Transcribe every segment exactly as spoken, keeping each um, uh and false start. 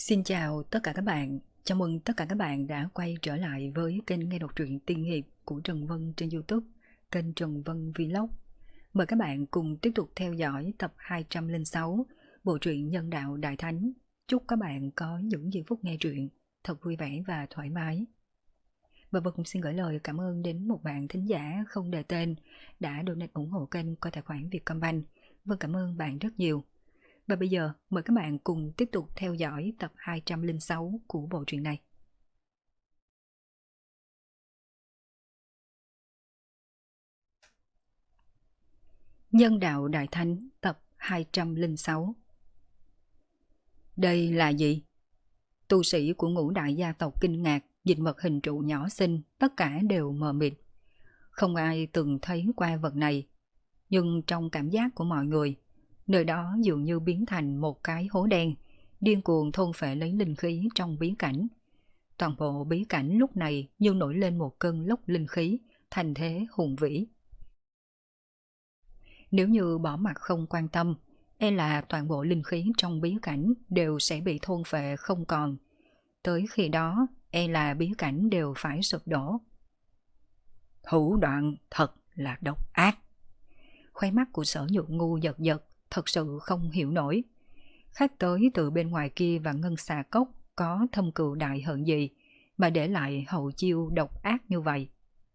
Xin chào tất cả các bạn, chào mừng tất cả các bạn đã quay trở lại với kênh nghe đọc truyện tiên hiệp của Trần Vân trên YouTube, kênh Trần Vân Vlog. Mời các bạn cùng tiếp tục theo dõi tập hai trăm lẻ sáu bộ truyện Nhân đạo Đại Thánh. Chúc các bạn có những giây phút nghe truyện thật vui vẻ và thoải mái. Và Vân cũng xin gửi lời cảm ơn đến một bạn thính giả không đề tên đã donate ủng hộ kênh qua tài khoản Vietcombank. Vân cảm ơn bạn rất nhiều. Và bây giờ mời các bạn cùng tiếp tục theo dõi tập hai trăm lẻ sáu của bộ truyện này. Nhân đạo Đại Thánh tập hai trăm lẻ sáu. Đây là gì? Tu sĩ của ngũ đại gia tộc kinh ngạc, nhìn vật hình trụ nhỏ xinh, tất cả đều mờ mịt. Không ai từng thấy qua vật này, nhưng trong cảm giác của mọi người, nơi đó dường như biến thành một cái hố đen, điên cuồng thôn phệ lấy linh khí trong bí cảnh. Toàn bộ bí cảnh lúc này như nổi lên một cơn lốc linh khí, thành thế hùng vĩ. Nếu như bỏ mặt không quan tâm, e là toàn bộ linh khí trong bí cảnh đều sẽ bị thôn phệ không còn. Tới khi đó, e là bí cảnh đều phải sụp đổ. Thủ đoạn thật là độc ác. Khóe mắt của Sở Nhược Ngu giật giật, thật sự không hiểu nổi. Khách tới từ bên ngoài kia và ngân xà cốc có thâm cừu đại hận gì mà để lại hậu chiêu độc ác như vậy.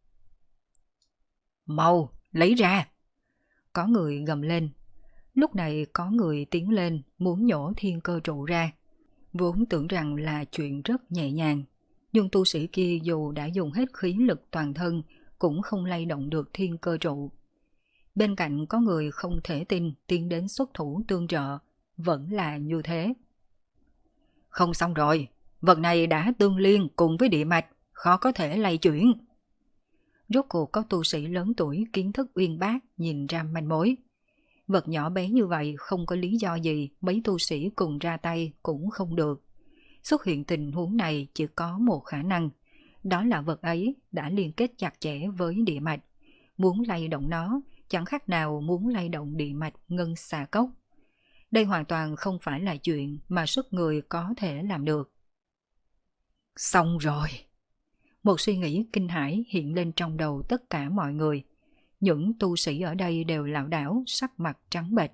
Mau, lấy ra! Có người gầm lên. Lúc này có người tiến lên muốn nhổ thiên cơ trụ ra. Vốn tưởng rằng là chuyện rất nhẹ nhàng, nhưng tu sĩ kia dù đã dùng hết khí lực toàn thân cũng không lay động được thiên cơ trụ. Bên cạnh có người không thể tin tiến đến xuất thủ tương trợ, vẫn là như thế. Không xong rồi, vật này đã tương liên cùng với địa mạch, khó có thể lay chuyển. Rốt cuộc có tu sĩ lớn tuổi kiến thức uyên bác nhìn ra manh mối. Vật nhỏ bé như vậy không có lý do gì mấy tu sĩ cùng ra tay cũng không được. Xuất hiện tình huống này chỉ có một khả năng, đó là vật ấy đã liên kết chặt chẽ với địa mạch. Muốn lay động nó chẳng khác nào muốn lay động địa mạch ngân xà cốc. Đây hoàn toàn không phải là chuyện mà sức người có thể làm được. Xong rồi! Một suy nghĩ kinh hãi hiện lên trong đầu tất cả mọi người. Những tu sĩ ở đây đều lảo đảo, sắc mặt trắng bệch.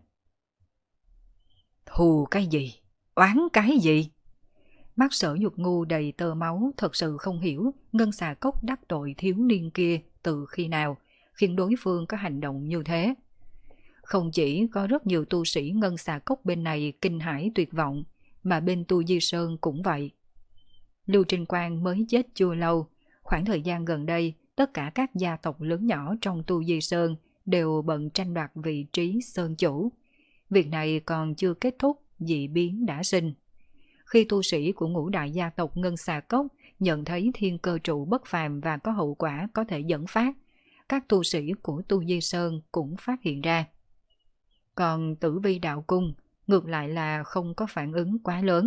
Thù cái gì? Oán cái gì? Mắt Sở Nhược Ngu đầy tơ máu, thật sự không hiểu ngân xà cốc đắc tội thiếu niên kia từ khi nào khiến đối phương có hành động như thế. Không chỉ có rất nhiều tu sĩ ngân xà cốc bên này kinh hãi tuyệt vọng, mà bên Tu Di Sơn cũng vậy. Lưu Trinh Quang mới chết chưa lâu, khoảng thời gian gần đây tất cả các gia tộc lớn nhỏ trong Tu Di Sơn đều bận tranh đoạt vị trí sơn chủ. Việc này còn chưa kết thúc, dị biến đã sinh. Khi tu sĩ của ngũ đại gia tộc Ngân Xà Cốc nhận thấy thiên cơ trụ bất phàm và có hậu quả có thể dẫn phát, các tu sĩ của Tu Di Sơn cũng phát hiện ra. Còn Tử Vi Đạo Cung ngược lại là không có phản ứng quá lớn.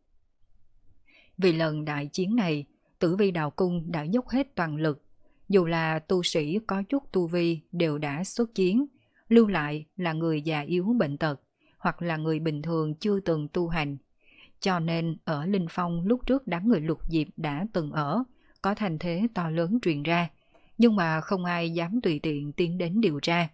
Vì lần đại chiến này, Tử Vi Đạo Cung đã dốc hết toàn lực. Dù là tu sĩ có chút tu vi đều đã xuất chiến, lưu lại là người già yếu bệnh tật hoặc là người bình thường chưa từng tu hành. Cho nên ở Linh Phong lúc trước đám người Lục Diệp đã từng ở, có thành thế to lớn truyền ra, nhưng mà không ai dám tùy tiện tiến đến điều tra.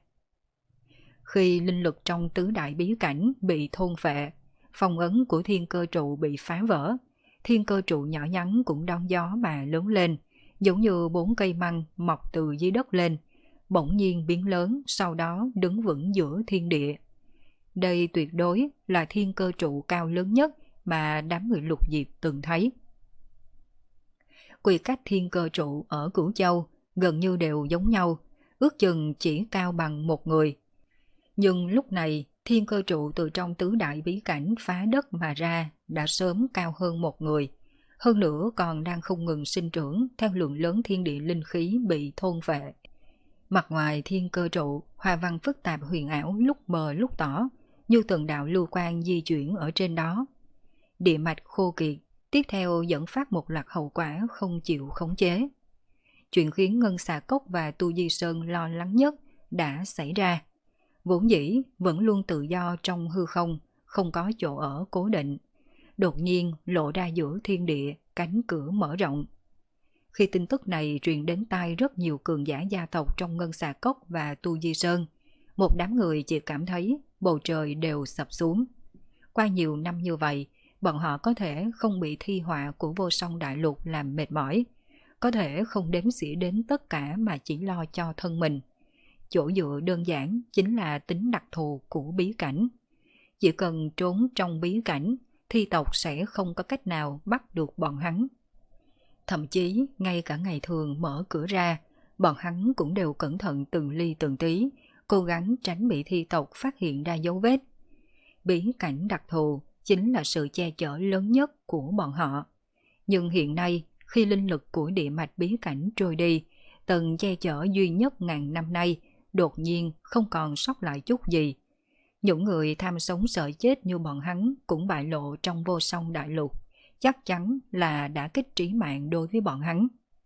Khi linh lực trong tứ đại bí cảnh bị thôn phệ, phong ấn của thiên cơ trụ bị phá vỡ, thiên cơ trụ nhỏ nhắn cũng đón gió mà lớn lên, giống như bốn cây măng mọc từ dưới đất lên, bỗng nhiên biến lớn, sau đó đứng vững giữa thiên địa. Đây tuyệt đối là thiên cơ trụ cao lớn nhất mà đám người Lục Diệp từng thấy. Quy cách thiên cơ trụ ở Cửu Châu gần như đều giống nhau, ước chừng chỉ cao bằng một người. Nhưng lúc này, thiên cơ trụ từ trong tứ đại bí cảnh phá đất mà ra đã sớm cao hơn một người. Hơn nữa còn đang không ngừng sinh trưởng theo lượng lớn thiên địa linh khí bị thôn phệ. Mặt ngoài thiên cơ trụ, hoa văn phức tạp huyền ảo lúc mờ lúc tỏ, như từng đạo lưu quang di chuyển ở trên đó. Địa mạch khô kiệt, tiếp theo dẫn phát một loạt hậu quả không chịu khống chế. Chuyện khiến Ngân Xà Cốc và Tu Di Sơn lo lắng nhất đã xảy ra. Vốn dĩ vẫn luôn tự do trong hư không, không có chỗ ở cố định. đột nhiên lộ ra giữa thiên địa, cánh cửa mở rộng. Khi tin tức này truyền đến tai rất nhiều cường giả gia tộc trong Ngân Xà Cốc và Tu Di Sơn, một đám người chỉ cảm thấy bầu trời đều sập xuống. Qua nhiều năm như vậy, bọn họ có thể không bị thi họa của vô song đại lục làm mệt mỏi, có thể không đếm xỉa đến tất cả mà chỉ lo cho thân mình. Chỗ dựa đơn giản chính là tính đặc thù của bí cảnh. Chỉ cần trốn trong bí cảnh, thi tộc sẽ không có cách nào bắt được bọn hắn. Thậm chí, ngay cả ngày thường mở cửa ra, bọn hắn cũng đều cẩn thận từng ly từng tí, cố gắng tránh bị thi tộc phát hiện ra dấu vết. Bí cảnh đặc thù chính là sự che chở lớn nhất của bọn họ. Nhưng hiện nay, khi linh lực của địa mạch bí cảnh trôi đi, tầng che chở duy nhất ngàn năm nay đột nhiên không còn sót lại chút gì. Những người tham sống sợ chết như bọn hắn cũng bại lộ trong vô song đại lục, chắc chắn là đã kích trí mạng đối với bọn hắn.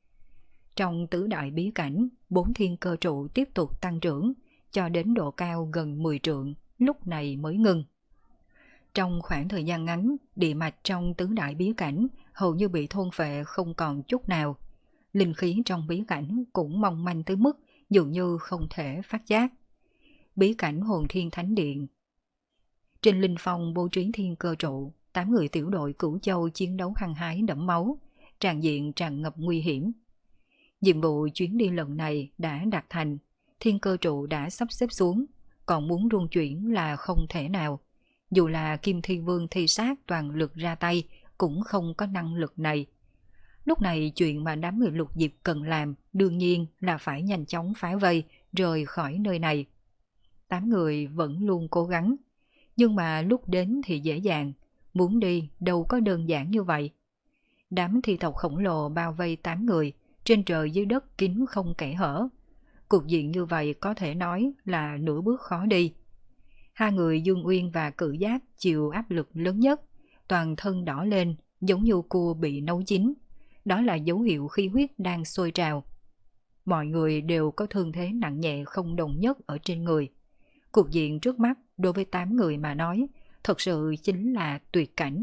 Trong tứ đại bí cảnh, bốn thiên cơ trụ tiếp tục tăng trưởng, cho đến độ cao gần mười trượng, lúc này mới ngừng. Trong khoảng thời gian ngắn, địa mạch trong tứ đại bí cảnh hầu như bị thôn phệ không còn chút nào. Linh khí trong bí cảnh cũng mong manh tới mức dường như không thể phát giác. Bí cảnh Hồn Thiên Thánh Điện. Trên linh phong bố trí thiên cơ trụ, tám người tiểu đội Cửu Châu chiến đấu hăng hái đẫm máu, tràn diện tràn ngập nguy hiểm. Nhiệm vụ chuyến đi lần này đã đạt thành, thiên cơ trụ đã sắp xếp xuống, còn muốn rung chuyển là không thể nào. Dù là Kim Thi Vương thi sát toàn lực ra tay cũng không có năng lực này. Lúc này chuyện mà đám người Lục Diệp cần làm đương nhiên là phải nhanh chóng phá vây rời khỏi nơi này. Tám người vẫn luôn cố gắng, nhưng mà lúc đến thì dễ dàng, muốn đi đâu có đơn giản như vậy. Đám thi tộc khổng lồ bao vây tám người, trên trời dưới đất kín không kẽ hở. Cục diện như vậy có thể nói là nửa bước khó đi. Hai người Dương Uyên và Cự Giáp chịu áp lực lớn nhất, toàn thân đỏ lên giống như cua bị nấu chín. Đó là dấu hiệu khí huyết đang sôi trào. Mọi người đều có thương thế nặng nhẹ không đồng nhất ở trên người. Cục diện trước mắt đối với tám người mà nói thật sự chính là tuyệt cảnh.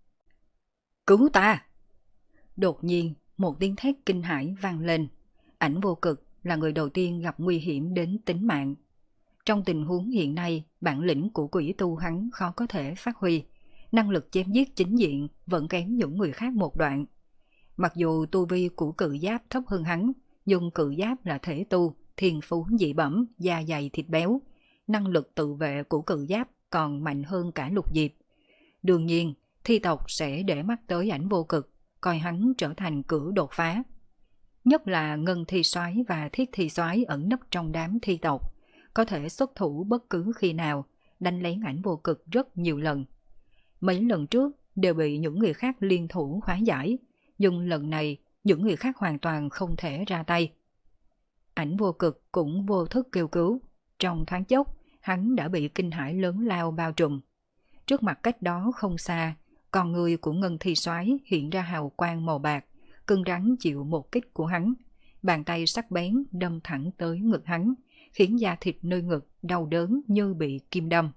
Cứu ta! Đột nhiên một tiếng thét kinh hãi vang lên. Ảnh Vô Cực là người đầu tiên gặp nguy hiểm đến tính mạng. Trong tình huống hiện nay, bản lĩnh của quỷ tu hắn khó có thể phát huy. Năng lực chém giết chính diện vẫn kém những người khác một đoạn. Mặc dù tu vi của Cự Giáp thấp hơn hắn, nhưng Cự Giáp là thể tu, thiên phú dị bẩm, da dày thịt béo. Năng lực tự vệ của Cự Giáp còn mạnh hơn cả Lục Diệp. Đương nhiên, thi tộc sẽ để mắt tới Ảnh Vô Cực, coi hắn trở thành cửa đột phá. Nhất là Ngân Thi Soái và Thiết Thi Soái ẩn nấp trong đám thi tộc, có thể xuất thủ bất cứ khi nào, đánh lén Ảnh Vô Cực rất nhiều lần. Mấy lần trước đều bị những người khác liên thủ hóa giải, nhưng lần này những người khác hoàn toàn không thể ra tay. Ảnh Vô Cực cũng vô thức kêu cứu, trong thoáng chốc hắn đã bị kinh hãi lớn lao bao trùm. Trước mặt cách đó không xa, con người của Ngân Thi Soái hiện ra hào quang màu bạc, cứng rắn chịu một kích của hắn, bàn tay sắc bén đâm thẳng tới ngực hắn, khiến da thịt nơi ngực đau đớn như bị kim đâm.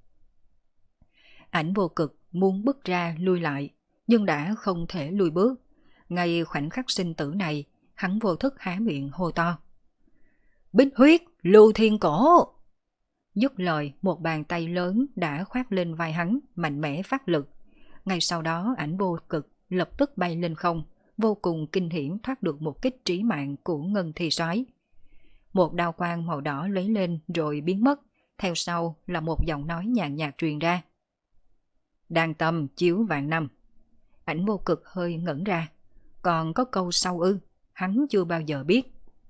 Ảnh Vô Cực muốn bước ra lui lại, nhưng đã không thể lùi bước. Ngay khoảnh khắc sinh tử này, hắn vô thức há miệng hô to. Bích huyết, lưu thiên cổ! Dứt lời, một bàn tay lớn đã khoác lên vai hắn, mạnh mẽ phát lực. Ngay sau đó Ảnh Vô Cực lập tức bay lên không, vô cùng kinh hiểm thoát được một kích trí mạng của Ngân Thi Soái. Một đao quang màu đỏ lấy lên rồi biến mất, theo sau là một giọng nói nhàn nhạt truyền ra. Đan tâm chiếu vạn năm. Ảnh Vô Cực hơi ngẩn ra, còn có câu sau ư, hắn chưa bao giờ biết.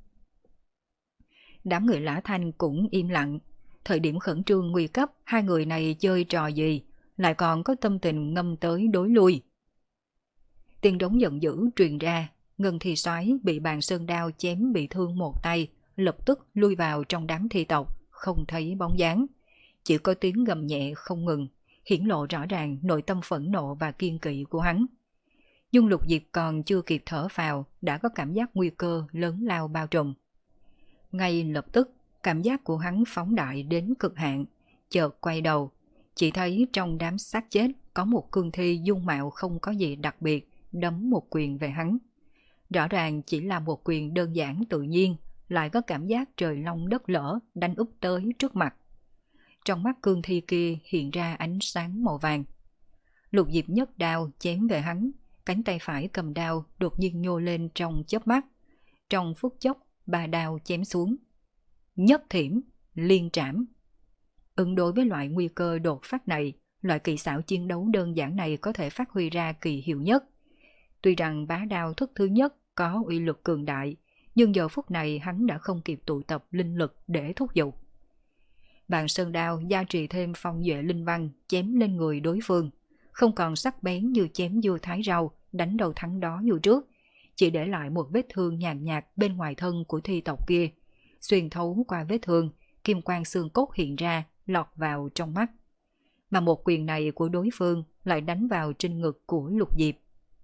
Đám người Lã Thanh cũng im lặng. Thời điểm khẩn trương nguy cấp, hai người này chơi trò gì, lại còn có tâm tình ngâm tới đối lui. Tiếng đống giận dữ truyền ra, Ngân Thi Soái bị bàn sơn đao chém bị thương một tay, lập tức lui vào trong đám thi tộc, không thấy bóng dáng. Chỉ có tiếng gầm nhẹ không ngừng, hiển lộ rõ ràng nội tâm phẫn nộ và kiên kỵ của hắn. Nhưng Lục Diệp còn chưa kịp thở phào, đã có cảm giác nguy cơ lớn lao bao trùm. Ngay lập tức, cảm giác của hắn phóng đại đến cực hạn, chợt quay đầu, chỉ thấy trong đám xác chết có một cương thi dung mạo không có gì đặc biệt đấm một quyền về hắn. Rõ ràng chỉ là một quyền đơn giản tự nhiên, lại có cảm giác trời long đất lở đánh úp tới trước mặt. Trong mắt cương thi kia hiện ra ánh sáng màu vàng. Lục Diệp nhấc đao chém về hắn, cánh tay phải cầm đao đột nhiên nhô lên trong chớp mắt. Trong phút chốc, ba đao chém xuống. Nhất thiểm, liên trảm. Ứng đối với loại nguy cơ đột phát này, loại kỳ xảo chiến đấu đơn giản này có thể phát huy ra kỳ hiệu nhất. Tuy rằng bá đao thức thứ nhất có uy lực cường đại, nhưng giờ phút này hắn đã không kịp tụ tập linh lực để thúc giục. Bàn sơn đao gia trì thêm phong duệ linh văn chém lên người đối phương, không còn sắc bén như chém dưa thái rau đánh đầu thắng đó như trước, chỉ để lại một vết thương nhàn nhạt bên ngoài thân của thi tộc kia. Xuyên thấu qua vết thương, kim quang xương cốt hiện ra, lọt vào trong mắt. Mà một quyền này của đối phương lại đánh vào trên ngực của Lục Diệp.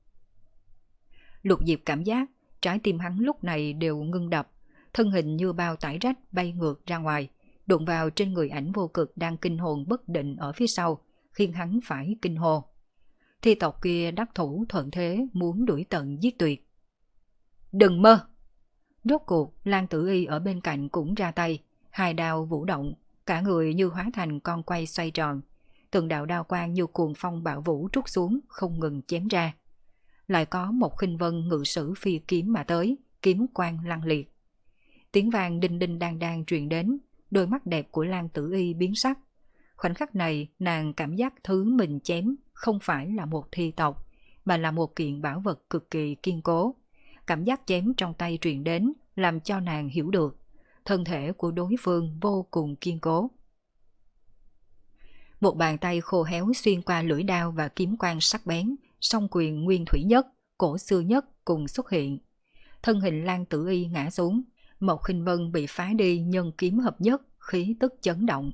Lục Diệp cảm giác trái tim hắn lúc này đều ngưng đập, thân hình như bao tải rách bay ngược ra ngoài, đụng vào trên người ảnh vô cực đang kinh hồn bất định ở phía sau, khiến hắn phải kinh hô. Thi tộc kia đắc thủ thuận thế muốn đuổi tận giết tuyệt. Đừng mơ! Rốt cuộc, Lan Tử Y ở bên cạnh cũng ra tay, hai đao vũ động, cả người như hóa thành con quay xoay tròn. Từng đạo đao quang như cuồng phong bạo vũ trút xuống, không ngừng chém ra. Lại có một khinh vân ngự sử phi kiếm mà tới, kiếm quang lăng liệt. Tiếng vang đinh đinh đang đang truyền đến, đôi mắt đẹp của Lan Tử Y biến sắc. Khoảnh khắc này, nàng cảm giác thứ mình chém không phải là một thi tộc, mà là một kiện bảo vật cực kỳ kiên cố. Cảm giác chém trong tay truyền đến làm cho nàng hiểu được thân thể của đối phương vô cùng kiên cố. Một bàn tay khô héo xuyên qua lưỡi đao và kiếm quang sắc bén, song quyền nguyên thủy nhất, cổ xưa nhất cùng xuất hiện. Thân hình Lan Tử Y ngã xuống, Mộc Khinh Vân bị phá đi nhân kiếm hợp nhất, khí tức chấn động.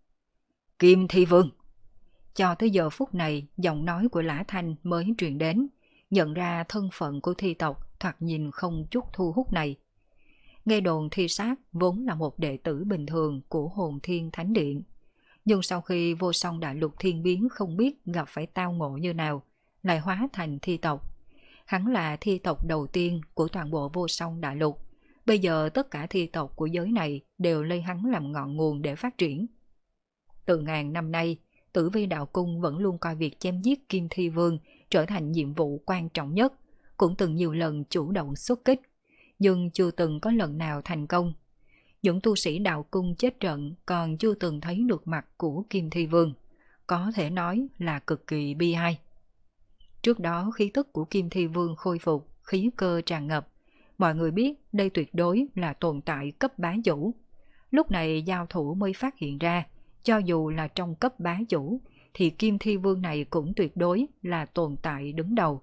Kim Thi Vương! Cho tới giờ phút này, giọng nói của Lã Thanh mới truyền đến, nhận ra thân phận của thi tộc thoạt nhìn không chút thu hút này. Nghe đồn thi sát vốn là một đệ tử bình thường của Hồn Thiên Thánh Điện. Nhưng sau khi vô song đại lục thiên biến không biết gặp phải tao ngộ như nào, lại hóa thành thi tộc. Hắn là thi tộc đầu tiên của toàn bộ vô song đại lục. Bây giờ tất cả thi tộc của giới này đều lấy hắn làm ngọn nguồn để phát triển. Từ ngàn năm nay, Tử Vi Đạo Cung vẫn luôn coi việc chém giết Kim Thi Vương trở thành nhiệm vụ quan trọng nhất, cũng từng nhiều lần chủ động xuất kích, nhưng chưa từng có lần nào thành công. Những tu sĩ Đạo Cung chết trận còn chưa từng thấy được mặt của Kim Thi Vương, có thể nói là cực kỳ bi ai. Trước đó khí tức của Kim Thi Vương khôi phục, khí cơ tràn ngập, mọi người biết đây tuyệt đối là tồn tại cấp bá chủ. Lúc này giao thủ mới phát hiện ra, cho dù là trong cấp bá chủ, thì Kim Thi Vương này cũng tuyệt đối là tồn tại đứng đầu.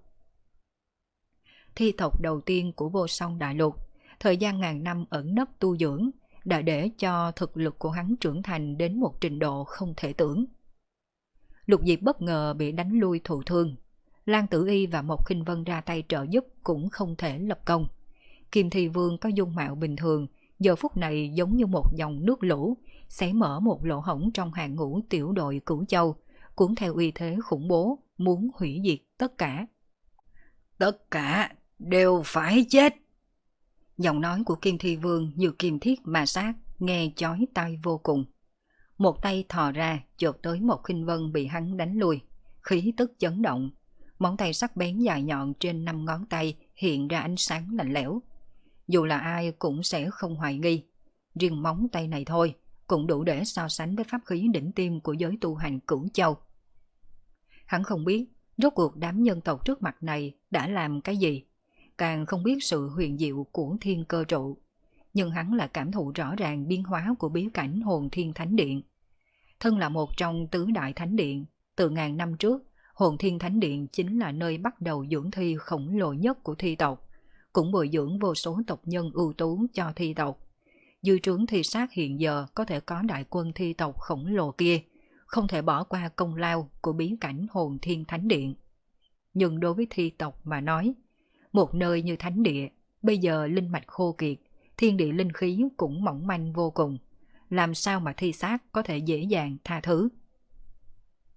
Thi tộc đầu tiên của vô song đại lục, thời gian ngàn năm ẩn nấp tu dưỡng, đã để cho thực lực của hắn trưởng thành đến một trình độ không thể tưởng. Lục Diệp bất ngờ bị đánh lui thụ thương. Lan Tử Y và Mộc Khinh Vân ra tay trợ giúp cũng không thể lập công. Kim Thi Vương có dung mạo bình thường, giờ phút này giống như một dòng nước lũ, sẽ mở một lỗ hổng trong hàng ngũ tiểu đội Cửu Châu, cuốn theo uy thế khủng bố, muốn hủy diệt tất cả. Tất cả đều phải chết! Giọng nói của Kim Thi Vương như kim thiết ma sát, nghe chói tai vô cùng. Một tay thò ra, chộp tới Mộc Khinh Vân bị hắn đánh lui, khí tức chấn động. Móng tay sắc bén dài nhọn trên năm ngón tay hiện ra ánh sáng lạnh lẽo. Dù là ai cũng sẽ không hoài nghi. Riêng móng tay này thôi, cũng đủ để so sánh với pháp khí đỉnh tiêm của giới tu hành Cửu Châu. Hắn không biết, rốt cuộc đám nhân tộc trước mặt này đã làm cái gì, càng không biết sự huyền diệu của thiên cơ trụ. Nhưng hắn là cảm thụ rõ ràng biến hóa của bí cảnh Hồn Thiên Thánh Điện. Thân là một trong tứ đại thánh điện, từ ngàn năm trước, Hồn Thiên Thánh Điện chính là nơi bắt đầu dưỡng thi khổng lồ nhất của thi tộc, cũng bồi dưỡng vô số tộc nhân ưu tú cho thi tộc. Dư trướng thi sát hiện giờ có thể có đại quân thi tộc khổng lồ kia, không thể bỏ qua công lao của bí cảnh Hồn Thiên Thánh Điện. Nhưng đối với thi tộc mà nói, một nơi như thánh địa, bây giờ linh mạch khô kiệt, thiên địa linh khí cũng mỏng manh vô cùng, làm sao mà thi sát có thể dễ dàng tha thứ.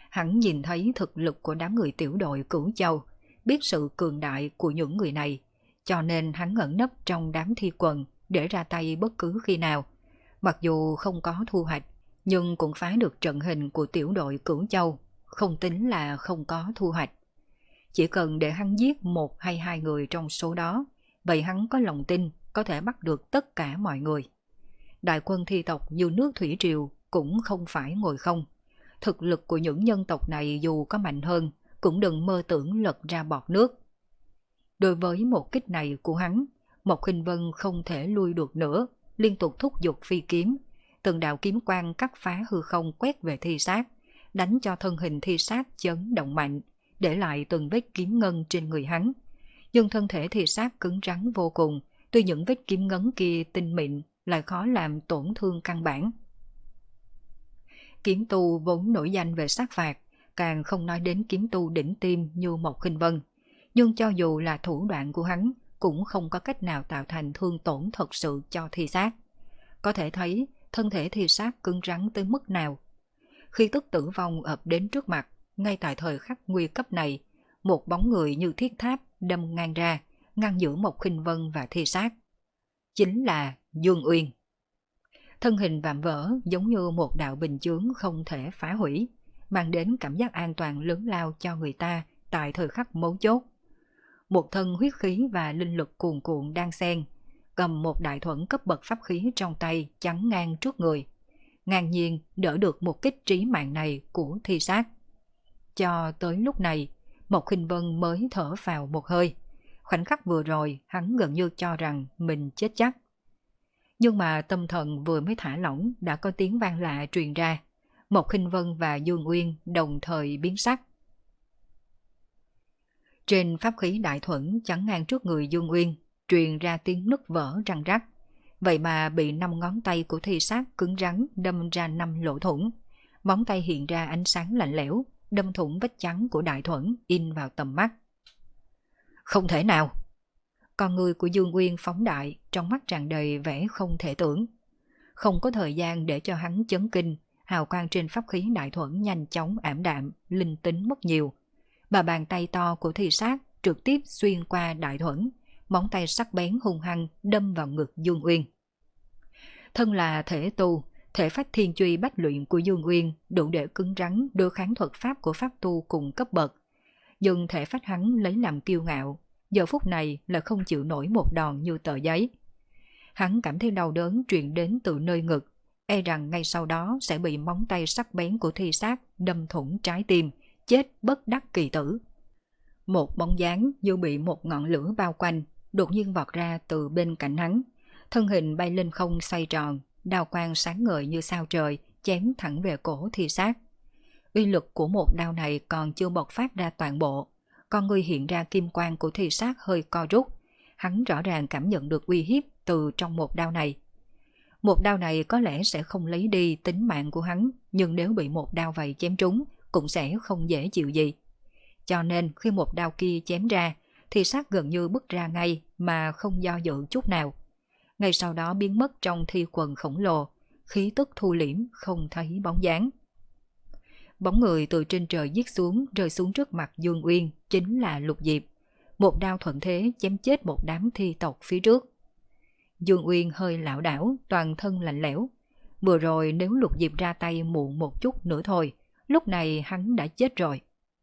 Hắn nhìn thấy thực lực của đám người tiểu đội Cửu Châu, biết sự cường đại của những người này, cho nên hắn ẩn nấp trong đám thi quần để ra tay bất cứ khi nào. Mặc dù không có thu hoạch, nhưng cũng phá được trận hình của tiểu đội Cửu Châu, không tính là không có thu hoạch. Chỉ cần để hắn giết một hay hai người trong số đó, vậy hắn có lòng tin có thể bắt được tất cả mọi người. Đại quân thi tộc như nước thủy triều cũng không phải ngồi không. Thực lực của những nhân tộc này dù có mạnh hơn, cũng đừng mơ tưởng lật ra bọt nước. Đối với một kích này của hắn, Mộc Khinh Vân không thể lui được nữa, liên tục thúc giục phi kiếm. Từng đạo kiếm quang cắt phá hư không quét về thi sát, đánh cho thân hình thi sát chấn động mạnh, để lại từng vết kiếm ngân trên người hắn. Nhưng thân thể thi sát cứng rắn vô cùng, tuy những vết kiếm ngấn kia tinh mịn lại khó làm tổn thương căn bản. Kiếm tu vốn nổi danh về sát phạt, càng không nói đến kiếm tu đỉnh tiêm như Mộc Khinh Vân. Nhưng cho dù là thủ đoạn của hắn, cũng không có cách nào tạo thành thương tổn thật sự cho thi sát. Có thể thấy thân thể thi sát cứng rắn tới mức nào. Khi tức tử vong ập đến trước mặt, ngay tại thời khắc nguy cấp này, một bóng người như thiết tháp đâm ngang ra, ngăn giữa Mộc Khinh Vân và thi sát. Chính là Dương Uyên. Thân hình vạm vỡ giống như một đạo bình chướng không thể phá hủy, mang đến cảm giác an toàn lớn lao cho người ta tại thời khắc mấu chốt. Một thân huyết khí và linh lực cuồn cuộn đang xen, cầm một đại thuẫn cấp bậc pháp khí trong tay chắn ngang trước người. Ngang nhiên đỡ được một kích trí mạng này của thi sát. Cho tới lúc này, Mộc Khinh Vân mới thở vào một hơi. Khoảnh khắc vừa rồi, hắn gần như cho rằng mình chết chắc. Nhưng mà tâm thần vừa mới thả lỏng đã có tiếng vang lạ truyền ra. Mộc Khinh Vân và Dương Uyên đồng thời biến sắc. Trên pháp khí đại thuẫn chắn ngang trước người Dương Uyên, truyền ra tiếng nứt vỡ răng rắc. Vậy mà bị năm ngón tay của thi sát cứng rắn đâm ra năm lỗ thủng. Móng tay hiện ra ánh sáng lạnh lẽo, đâm thủng vết trắng của đại thuẫn in vào tầm mắt. Không thể nào! Con người của Dương Uyên phóng đại, trong mắt tràn đầy vẻ không thể tưởng. Không có thời gian để cho hắn chấn kinh, hào quang trên pháp khí đại thuẫn nhanh chóng ảm đạm, linh tính mất nhiều. Bà bàn tay to của thi sát trực tiếp xuyên qua đại thuẫn, móng tay sắc bén hung hăng đâm vào ngực Dương Uyên. Thân là thể tu, thể phách thiên truy bách luyện của Dương Uyên đủ để cứng rắn đối kháng thuật pháp của pháp tu cùng cấp bậc. Nhưng thể phách hắn lấy làm kiêu ngạo, giờ phút này là không chịu nổi một đòn như tờ giấy. Hắn cảm thấy đau đớn truyền đến từ nơi ngực, e rằng ngay sau đó sẽ bị móng tay sắc bén của thi sát đâm thủng trái tim, chết bất đắc kỳ tử. Một bóng dáng như bị một ngọn lửa bao quanh, đột nhiên vọt ra từ bên cạnh hắn. Thân hình bay lên không xoay tròn, đao quang sáng ngời như sao trời, chém thẳng về cổ thi sát. Uy lực của một đao này còn chưa bộc phát ra toàn bộ. Con người hiện ra kim quang của thi sát hơi co rút. Hắn rõ ràng cảm nhận được uy hiếp từ trong một đao này. Một đao này có lẽ sẽ không lấy đi tính mạng của hắn, nhưng nếu bị một đao vậy chém trúng, cũng sẽ không dễ chịu gì. Cho nên khi một đao kia chém ra, thì sát gần như bứt ra ngay mà không do dự chút nào. Ngay sau đó biến mất trong thi quần khổng lồ, khí tức thu liễm không thấy bóng dáng. Bóng người từ trên trời giết xuống, rơi xuống trước mặt Dương Uyên, chính là Lục Diệp. Một đao thuận thế chém chết một đám thi tộc phía trước. Dương Uyên hơi lảo đảo, toàn thân lạnh lẽo. Vừa rồi nếu Lục Diệp ra tay muộn một chút nữa thôi, lúc này hắn đã chết rồi.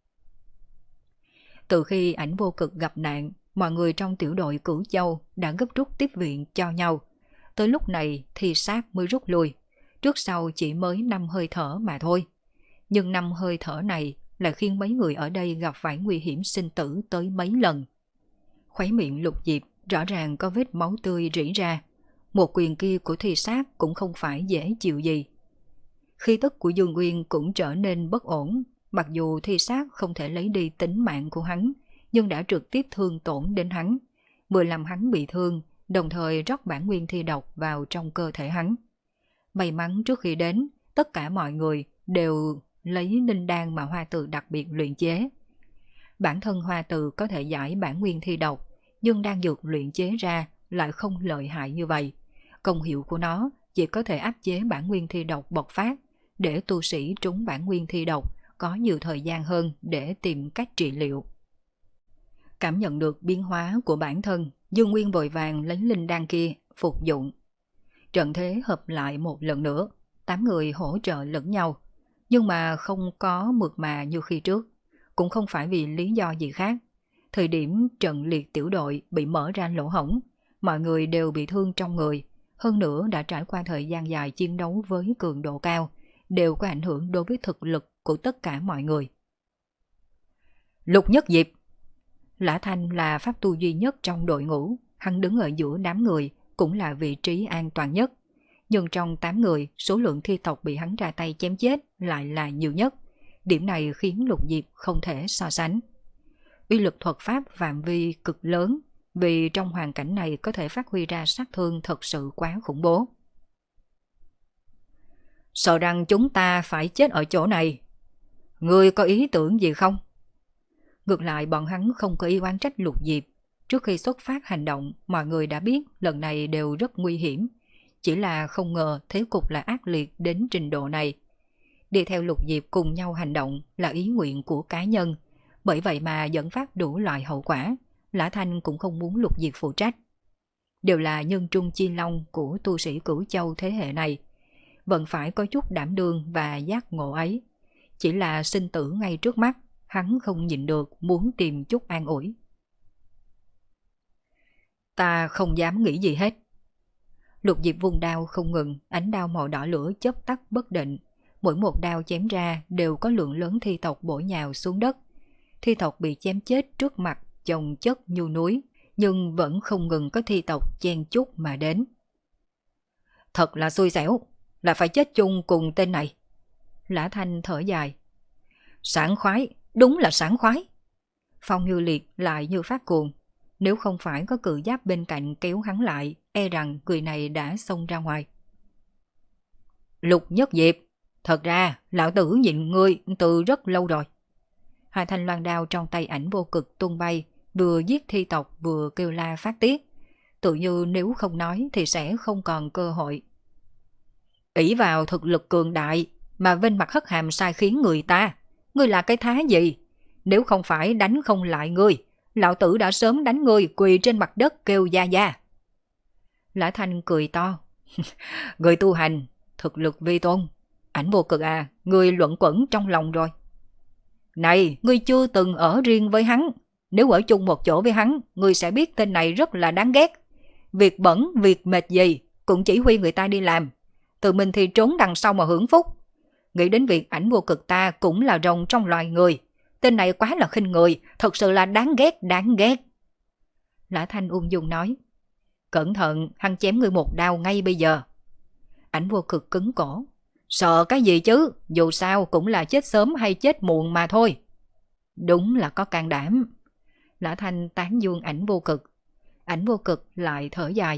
Từ khi Ảnh Vô Cực gặp nạn, mọi người trong tiểu đội Cửu Châu đã gấp rút tiếp viện cho nhau. Tới lúc này thì sát mới rút lui, trước sau chỉ mới năm hơi thở mà thôi. Nhưng năm hơi thở này lại khiến mấy người ở đây gặp phải nguy hiểm sinh tử tới mấy lần. Khóe miệng Lục Diệp rõ ràng có vết máu tươi rỉ ra. Một quyền kia của thi sát cũng không phải dễ chịu gì. Khí tức của Dương Uyên cũng trở nên bất ổn. Mặc dù thi sát không thể lấy đi tính mạng của hắn, nhưng đã trực tiếp thương tổn đến hắn, vừa làm hắn bị thương, đồng thời rót bản nguyên thi độc vào trong cơ thể hắn. May mắn trước khi đến, tất cả mọi người đều lấy linh đan mà Hoa Từ đặc biệt luyện chế. Bản thân Hoa Từ có thể giải bản nguyên thi độc, nhưng đan dược luyện chế ra lại không lợi hại như vậy. Công hiệu của nó chỉ có thể áp chế bản nguyên thi độc bộc phát, để tu sĩ trúng bản nguyên thi độc có nhiều thời gian hơn để tìm cách trị liệu. Cảm nhận được biến hóa của bản thân, Dương Nguyên vội vàng lấy linh đan kia phục dụng. Trận thế hợp lại một lần nữa, tám người hỗ trợ lẫn nhau, nhưng mà không có mượt mà như khi trước, cũng không phải vì lý do gì khác. Thời điểm trận liệt tiểu đội bị mở ra lỗ hổng, mọi người đều bị thương trong người, hơn nữa đã trải qua thời gian dài chiến đấu với cường độ cao, đều có ảnh hưởng đối với thực lực của tất cả mọi người. Lục Nhất Diệp. Lã Thanh là pháp tu duy nhất trong đội ngũ, hắn đứng ở giữa đám người, cũng là vị trí an toàn nhất. Nhưng trong tám người, số lượng thi tộc bị hắn ra tay chém chết lại là nhiều nhất. Điểm này khiến Lục Diệp không thể so sánh. Uy lực thuật pháp phạm vi cực lớn, vì trong hoàn cảnh này có thể phát huy ra sát thương thật sự quá khủng bố. Sợ rằng chúng ta phải chết ở chỗ này. Ngươi có ý tưởng gì không? Ngược lại bọn hắn không có ý oán trách Lục Diệp. Trước khi xuất phát hành động, mọi người đã biết lần này đều rất nguy hiểm. Chỉ là không ngờ thế cục lại ác liệt đến trình độ này. Đi theo Lục Diệp cùng nhau hành động là ý nguyện của cá nhân. Bởi vậy mà dẫn phát đủ loại hậu quả. Lã Thanh cũng không muốn Lục Diệp phụ trách. Đều là nhân trung chi long của tu sĩ Cửu Châu thế hệ này. Vẫn phải có chút đảm đương và giác ngộ ấy. Chỉ là sinh tử ngay trước mắt, hắn không nhịn được muốn tìm chút an ủi. Ta không dám nghĩ gì hết. Lục Diệp vùng đao không ngừng, ánh đao màu đỏ lửa chớp tắt bất định. Mỗi một đao chém ra đều có lượng lớn thi tộc bổ nhào xuống đất. Thi tộc bị chém chết trước mặt chồng chất như núi, nhưng vẫn không ngừng có thi tộc chen chúc mà đến. Thật là xui xẻo, là phải chết chung cùng tên này. Lã Thanh thở dài. Sảng khoái, đúng là sảng khoái. Phong Như Liệt lại như phát cuồng. Nếu không phải có cự giáp bên cạnh kéo hắn lại, e rằng người này đã xông ra ngoài. Lục Nhất Diệp, thật ra lão tử nhịn ngươi từ rất lâu rồi. Hai thanh loan đao trong tay Ảnh Vô Cực tung bay, vừa giết thi tộc vừa kêu la phát tiết. Tự như nếu không nói thì sẽ không còn cơ hội. ỷ vào thực lực cường đại mà vênh mặt hất hàm sai khiến người ta. Ngươi là cái thá gì? Nếu không phải đánh không lại ngươi, lão tử đã sớm đánh ngươi quỳ trên mặt đất kêu gia gia. Lã Thanh cười to. Người tu hành, thực lực vi tôn. Ảnh Vô Cực à, ngươi luẩn quẩn trong lòng rồi. Này, ngươi chưa từng ở riêng với hắn. Nếu ở chung một chỗ với hắn, ngươi sẽ biết tên này rất là đáng ghét. Việc bẩn, việc mệt gì, cũng chỉ huy người ta đi làm. Tự mình thì trốn đằng sau mà hưởng phúc. Nghĩ đến việc Ảnh Vô Cực ta cũng là rồng trong loài người. Tên này quá là khinh người, thật sự là đáng ghét, đáng ghét. Lã Thanh ung dung nói. Cẩn thận, hắn chém ngươi một đao ngay bây giờ. Ảnh Vô Cực cứng cổ. Sợ cái gì chứ, dù sao cũng là chết sớm hay chết muộn mà thôi. Đúng là có can đảm. Lã Thanh tán dương Ảnh Vô Cực. Ảnh Vô Cực lại thở dài.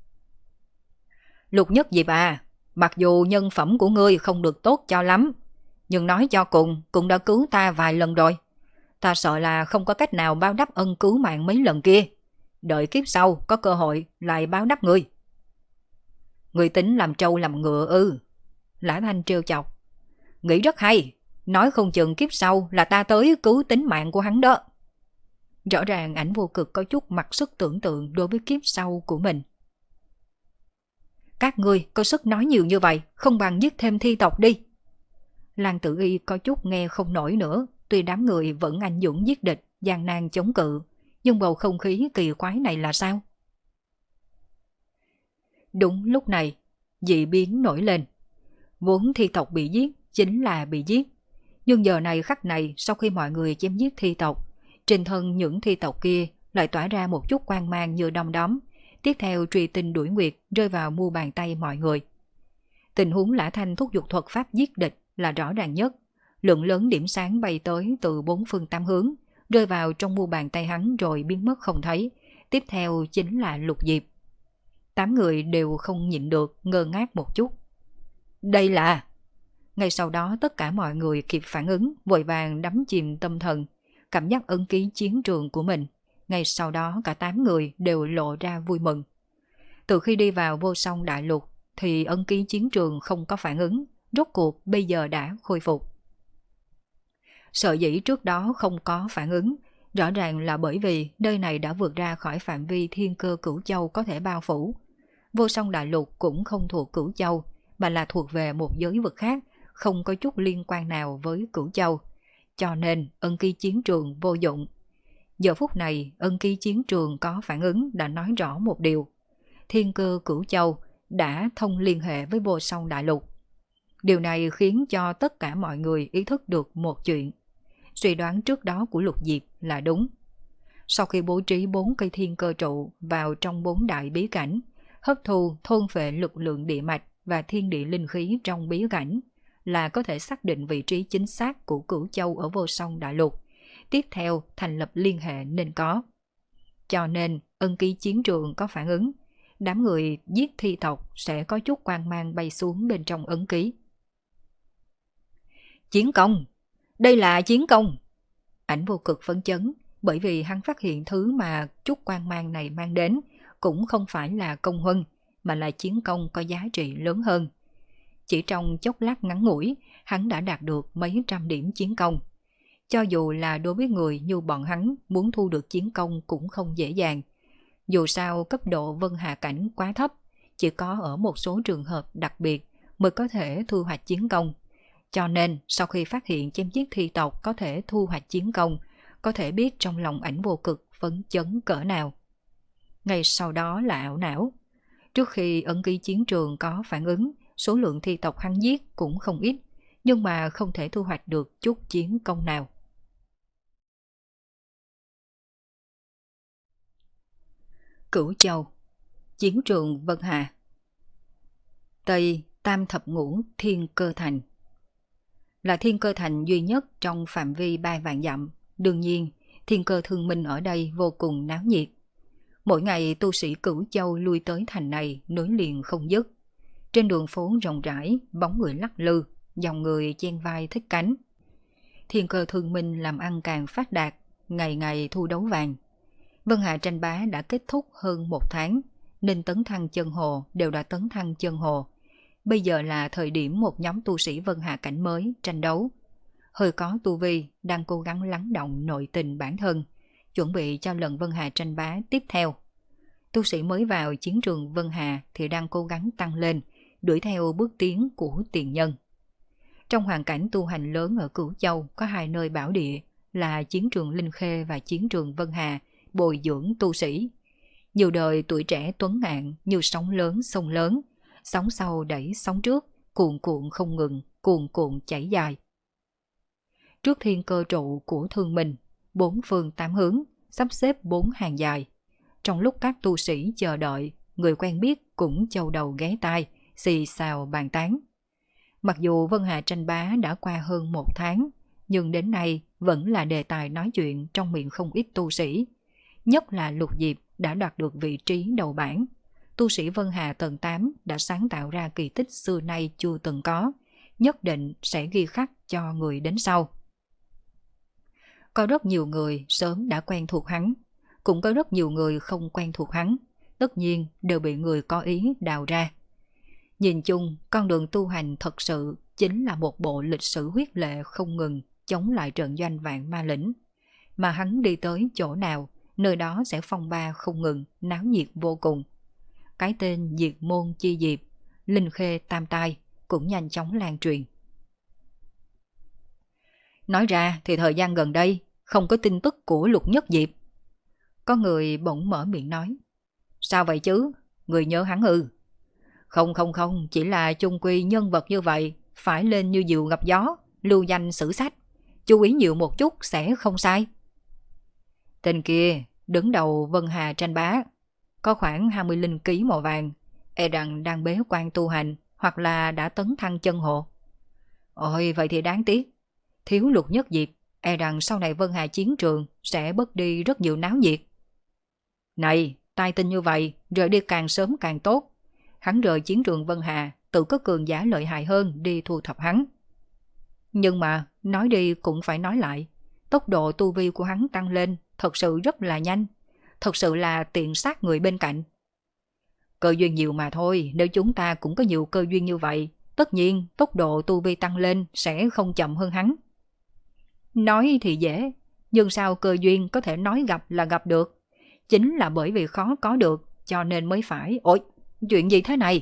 Lục Nhất Diệp à, mặc dù nhân phẩm của ngươi không được tốt cho lắm, nhưng nói cho cùng cũng đã cứu ta vài lần rồi. Ta sợ là không có cách nào báo đáp ân cứu mạng mấy lần kia. Đợi kiếp sau có cơ hội lại báo đáp ngươi. Ngươi tính làm trâu làm ngựa ư? Lã Thanh trêu chọc. Nghĩ rất hay, nói không chừng kiếp sau là ta tới cứu tính mạng của hắn đó. Rõ ràng Ảnh Vô Cực có chút mặc sức tưởng tượng đối với kiếp sau của mình. Các ngươi có sức nói nhiều như vậy, không bằng giết thêm thi tộc đi. Lan Tử Y có chút nghe không nổi nữa. Tuy đám người vẫn anh dũng giết địch, gian nan chống cự, nhưng bầu không khí kỳ quái này là sao? Đúng lúc này, dị biến nổi lên. Vốn thi tộc bị giết chính là bị giết. Nhưng giờ này khắc này, sau khi mọi người chém giết thi tộc, trên thân những thi tộc kia lại tỏa ra một chút quang mang như đom đóm. Tiếp theo truy tinh đuổi nguyệt rơi vào mu bàn tay mọi người. Tình huống Lã Thanh thúc giục thuật pháp giết địch là rõ ràng nhất. Lượng lớn điểm sáng bay tới từ bốn phương tám hướng, rơi vào trong mu bàn tay hắn rồi biến mất không thấy. Tiếp theo chính là Lục Diệp. Tám người đều không nhịn được, ngơ ngác một chút. Đây là... Ngay sau đó tất cả mọi người kịp phản ứng, vội vàng đắm chìm tâm thần, cảm giác ấn ký chiến trường của mình. Ngay sau đó cả tám người đều lộ ra vui mừng. Từ khi đi vào Vô Song Đại Lục thì ấn ký chiến trường không có phản ứng, rốt cuộc bây giờ đã khôi phục. Sở dĩ trước đó không có phản ứng, rõ ràng là bởi vì nơi này đã vượt ra khỏi phạm vi thiên cơ Cửu Châu có thể bao phủ. Vô Song Đại Lục cũng không thuộc Cửu Châu, mà là thuộc về một giới vực khác, không có chút liên quan nào với Cửu Châu. Cho nên ân ký chiến trường vô dụng. Giờ phút này, ân ký chiến trường có phản ứng đã nói rõ một điều. Thiên cơ Cửu Châu đã thông liên hệ với Vô Song Đại Lục. Điều này khiến cho tất cả mọi người ý thức được một chuyện. Suy đoán trước đó của Lục Diệp là đúng. Sau khi bố trí bốn cây thiên cơ trụ vào trong bốn đại bí cảnh, hấp thu thôn phệ lực lượng địa mạch và thiên địa linh khí trong bí cảnh, là có thể xác định vị trí chính xác của Cửu Châu ở Vô Song Đại Lục. Tiếp theo thành lập liên hệ nên có. Cho nên ân ký chiến trường có phản ứng, đám người giết thi tộc sẽ có chút quang mang bay xuống bên trong ấn ký. Chiến công! Đây là chiến công! Ảnh Vô Cực phấn chấn, bởi vì hắn phát hiện thứ mà chút quang mang này mang đến cũng không phải là công huân, mà là chiến công có giá trị lớn hơn. Chỉ trong chốc lát ngắn ngủi, hắn đã đạt được mấy trăm điểm chiến công. Cho dù là đối với người như bọn hắn, muốn thu được chiến công cũng không dễ dàng. Dù sao cấp độ Vân Hà Cảnh quá thấp, chỉ có ở một số trường hợp đặc biệt mới có thể thu hoạch chiến công. Cho nên sau khi phát hiện chém giết thi tộc có thể thu hoạch chiến công, có thể biết trong lòng Ảnh Vô Cực phấn chấn cỡ nào. Ngay sau đó là ảo não. Trước khi ấn ký chiến trường có phản ứng, số lượng thi tộc hắn giết cũng không ít, nhưng mà không thể thu hoạch được chút chiến công nào. Cửu Châu, chiến trường Vân Hà. Tây Tam Thập Ngũ Thiên Cơ Thành là thiên cơ thành duy nhất trong phạm vi ba vạn dặm. Đương nhiên, thiên cơ thương minh ở đây vô cùng náo nhiệt. Mỗi ngày tu sĩ Cửu Châu lui tới thành này nối liền không dứt. Trên đường phố rộng rãi, bóng người lắc lư, dòng người chen vai thích cánh. Thiên cơ thương minh làm ăn càng phát đạt, ngày ngày thu đấu vàng. Vân Hà tranh bá đã kết thúc hơn một tháng, nên tấn thăng chân hồ đều đã tấn thăng chân hồ. Bây giờ là thời điểm một nhóm tu sĩ Vân Hà cảnh mới tranh đấu. Hơi có tu vi đang cố gắng lắng động nội tình bản thân, chuẩn bị cho lần Vân Hà tranh bá tiếp theo. Tu sĩ mới vào chiến trường Vân Hà thì đang cố gắng tăng lên, đuổi theo bước tiến của tiền nhân. Trong hoàn cảnh tu hành lớn ở Cửu Châu có hai nơi bảo địa là chiến trường Linh Khê và chiến trường Vân Hà, bồi dưỡng tu sĩ. Nhiều đời tuổi trẻ tuấn ngạn như sóng lớn sông lớn, sóng sau đẩy sóng trước, cuồn cuộn không ngừng, cuồn cuộn chảy dài. Trước thiên cơ trụ của thương mình, bốn phương tám hướng, sắp xếp bốn hàng dài. Trong lúc các tu sĩ chờ đợi, người quen biết cũng châu đầu ghé tai, xì xào bàn tán. Mặc dù Vân Hà tranh bá đã qua hơn một tháng, nhưng đến nay vẫn là đề tài nói chuyện trong miệng không ít tu sĩ. Nhất là Lục Diệp đã đoạt được vị trí đầu bảng. Tu sĩ Vân Hà tầng tám đã sáng tạo ra kỳ tích xưa nay chưa từng có, nhất định sẽ ghi khắc cho người đến sau. Có rất nhiều người sớm đã quen thuộc hắn, cũng có rất nhiều người không quen thuộc hắn, tất nhiên đều bị người có ý đào ra. Nhìn chung, con đường tu hành thật sự chính là một bộ lịch sử huyết lệ không ngừng chống lại trận doanh vạn ma lĩnh. Mà hắn đi tới chỗ nào, nơi đó sẽ phong ba không ngừng, náo nhiệt vô cùng. Cái tên Diệt Môn Chi Diệp, Linh Khê Tam Tai cũng nhanh chóng lan truyền. Nói ra thì thời gian gần đây không có tin tức của Lục Nhất Diệp. Có người bỗng mở miệng nói. Sao vậy chứ? Người nhớ hắn ư? Không không không, chỉ là chung quy nhân vật như vậy, phải lên như diều gặp gió, lưu danh sử sách. Chú ý nhiều một chút sẽ không sai. Tên kia, đứng đầu Vân Hà tranh bá, có khoảng hai mươi linh ký màu vàng, e rằng đang bế quan tu hành hoặc là đã tấn thăng chân hộ. Ôi vậy thì đáng tiếc. Thiếu Lục Nhất Diệp, e rằng sau này Vân Hà chiến trường sẽ bớt đi rất nhiều náo nhiệt. Này, tai tin như vậy, rời đi càng sớm càng tốt. Hắn rời chiến trường Vân Hà, tự có cường giả lợi hại hơn đi thu thập hắn. Nhưng mà, nói đi cũng phải nói lại, tốc độ tu vi của hắn tăng lên thật sự rất là nhanh, thật sự là tiện sát người bên cạnh. Cơ duyên nhiều mà thôi, nếu chúng ta cũng có nhiều cơ duyên như vậy, tất nhiên tốc độ tu vi tăng lên sẽ không chậm hơn hắn. Nói thì dễ, nhưng sao cơ duyên có thể nói gặp là gặp được? Chính là bởi vì khó có được, cho nên mới phải. Ôi, chuyện gì thế này?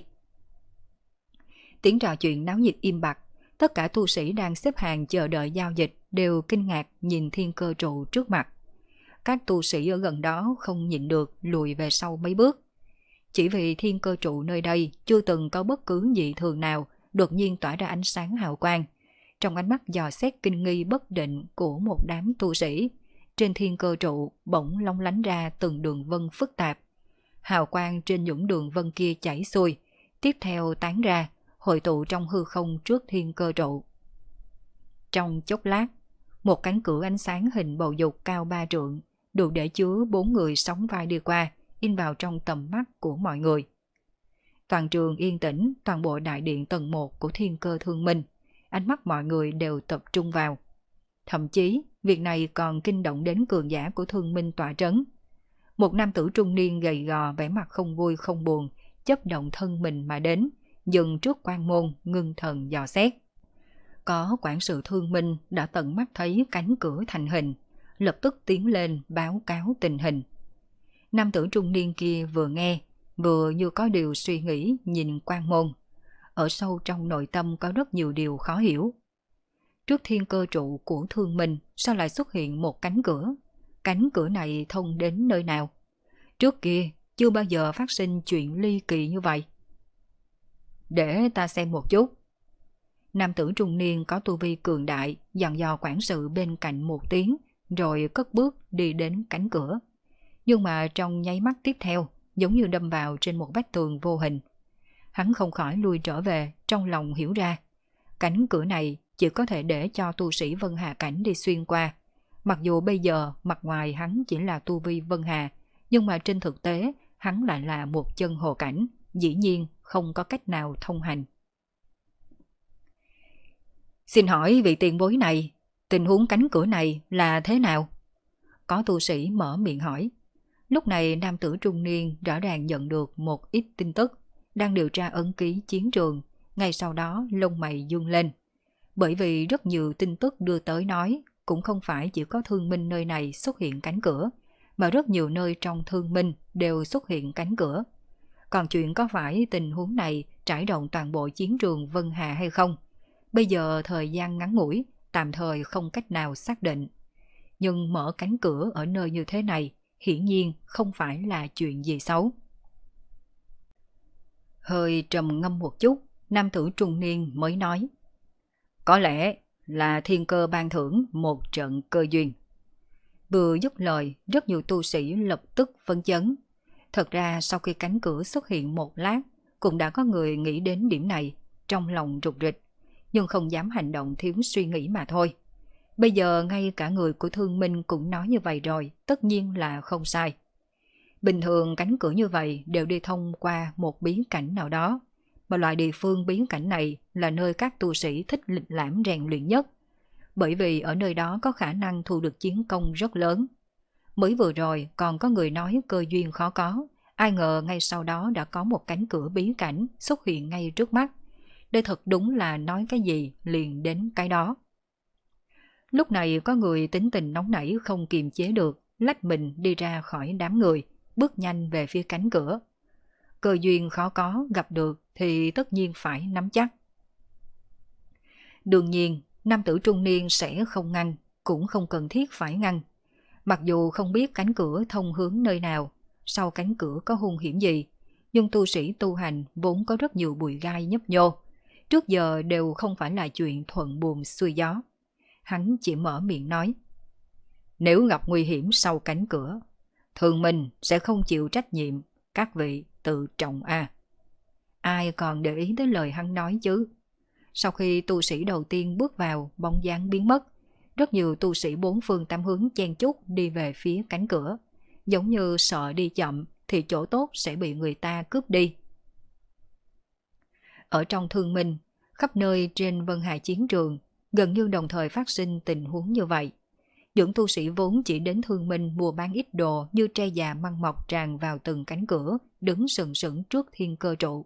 Tiếng trò chuyện náo nhiệt im bặt, tất cả tu sĩ đang xếp hàng chờ đợi giao dịch đều kinh ngạc nhìn thiên cơ trụ trước mặt. Các tu sĩ ở gần đó không nhịn được lùi về sau mấy bước. Chỉ vì thiên cơ trụ nơi đây chưa từng có bất cứ dị thường nào đột nhiên tỏa ra ánh sáng hào quang. Trong ánh mắt dò xét kinh nghi bất định của một đám tu sĩ, trên thiên cơ trụ bỗng long lánh ra từng đường vân phức tạp. Hào quang trên những đường vân kia chảy xuôi, tiếp theo tán ra, hội tụ trong hư không trước thiên cơ trụ. Trong chốc lát, một cánh cửa ánh sáng hình bầu dục cao ba trượng, đủ để chứa bốn người sóng vai đi qua, in vào trong tầm mắt của mọi người. Toàn trường yên tĩnh, toàn bộ đại điện tầng một của thiên cơ thương minh, ánh mắt mọi người đều tập trung vào. Thậm chí, việc này còn kinh động đến cường giả của thương minh tọa trấn. Một nam tử trung niên gầy gò vẻ mặt không vui không buồn, chấp động thân mình mà đến, dừng trước quan môn ngưng thần dò xét. Có quản sự thương minh đã tận mắt thấy cánh cửa thành hình, lập tức tiến lên báo cáo tình hình. Nam tử trung niên kia vừa nghe, vừa như có điều suy nghĩ nhìn quan môn. Ở sâu trong nội tâm có rất nhiều điều khó hiểu. Trước thiên cơ trụ của thương minh sao lại xuất hiện một cánh cửa? Cánh cửa này thông đến nơi nào? Trước kia chưa bao giờ phát sinh chuyện ly kỳ như vậy. Để ta xem một chút. Nam tử trung niên có tu vi cường đại dặn dò quản sự bên cạnh một tiếng, rồi cất bước đi đến cánh cửa. Nhưng mà trong nháy mắt tiếp theo, giống như đâm vào trên một vách tường vô hình. Hắn không khỏi lui trở về, trong lòng hiểu ra. Cánh cửa này chỉ có thể để cho tu sĩ Vân Hà Cảnh đi xuyên qua. Mặc dù bây giờ mặt ngoài hắn chỉ là tu vi Vân Hà, nhưng mà trên thực tế hắn lại là một chân hồ cảnh, dĩ nhiên không có cách nào thông hành. Xin hỏi vị tiền bối này, tình huống cánh cửa này là thế nào? Có tu sĩ mở miệng hỏi. Lúc này nam tử trung niên rõ ràng nhận được một ít tin tức, đang điều tra ấn ký chiến trường, ngay sau đó lông mày dương lên. Bởi vì rất nhiều tin tức đưa tới nói, cũng không phải chỉ có thương minh nơi này xuất hiện cánh cửa, mà rất nhiều nơi trong thương minh đều xuất hiện cánh cửa. Còn chuyện có phải tình huống này trải rộng toàn bộ chiến trường Vân Hà hay không? Bây giờ thời gian ngắn ngủi, tạm thời không cách nào xác định. Nhưng mở cánh cửa ở nơi như thế này, hiển nhiên không phải là chuyện gì xấu. Hơi trầm ngâm một chút, nam tử trung niên mới nói. Có lẽ là thiên cơ ban thưởng một trận cơ duyên. Vừa dứt lời, rất nhiều tu sĩ lập tức phấn chấn. Thật ra sau khi cánh cửa xuất hiện một lát, cũng đã có người nghĩ đến điểm này, trong lòng rục rịch, nhưng không dám hành động thiếu suy nghĩ mà thôi. Bây giờ ngay cả người của thương minh cũng nói như vậy rồi, tất nhiên là không sai. Bình thường cánh cửa như vậy đều đi thông qua một bí cảnh nào đó, mà loại địa phương bí cảnh này là nơi các tu sĩ thích lịch lãm rèn luyện nhất, bởi vì ở nơi đó có khả năng thu được chiến công rất lớn. Mới vừa rồi còn có người nói cơ duyên khó có, ai ngờ ngay sau đó đã có một cánh cửa bí cảnh xuất hiện ngay trước mắt. Đây thật đúng là nói cái gì liền đến cái đó. Lúc này có người tính tình nóng nảy không kiềm chế được, lách mình đi ra khỏi đám người, bước nhanh về phía cánh cửa. Cơ duyên khó có, gặp được thì tất nhiên phải nắm chắc. Đương nhiên, nam tử trung niên sẽ không ngăn, cũng không cần thiết phải ngăn. Mặc dù không biết cánh cửa thông hướng nơi nào, sau cánh cửa có hung hiểm gì, nhưng tu sĩ tu hành vốn có rất nhiều bụi gai nhấp nhô. Trước giờ đều không phải là chuyện thuận buồm xuôi gió. Hắn chỉ mở miệng nói. Nếu gặp nguy hiểm sau cánh cửa, thường mình sẽ không chịu trách nhiệm, các vị tự trọng a. Ai còn để ý tới lời hắn nói chứ? Sau khi tu sĩ đầu tiên bước vào, bóng dáng biến mất, rất nhiều tu sĩ bốn phương tám hướng chen chúc đi về phía cánh cửa, giống như sợ đi chậm thì chỗ tốt sẽ bị người ta cướp đi. Ở trong thương minh, khắp nơi trên Vân Hà chiến trường, gần như đồng thời phát sinh tình huống như vậy. Những tu sĩ vốn chỉ đến thương minh mua bán ít đồ như tre già măng mọc tràn vào từng cánh cửa, đứng sừng sững trước thiên cơ trụ.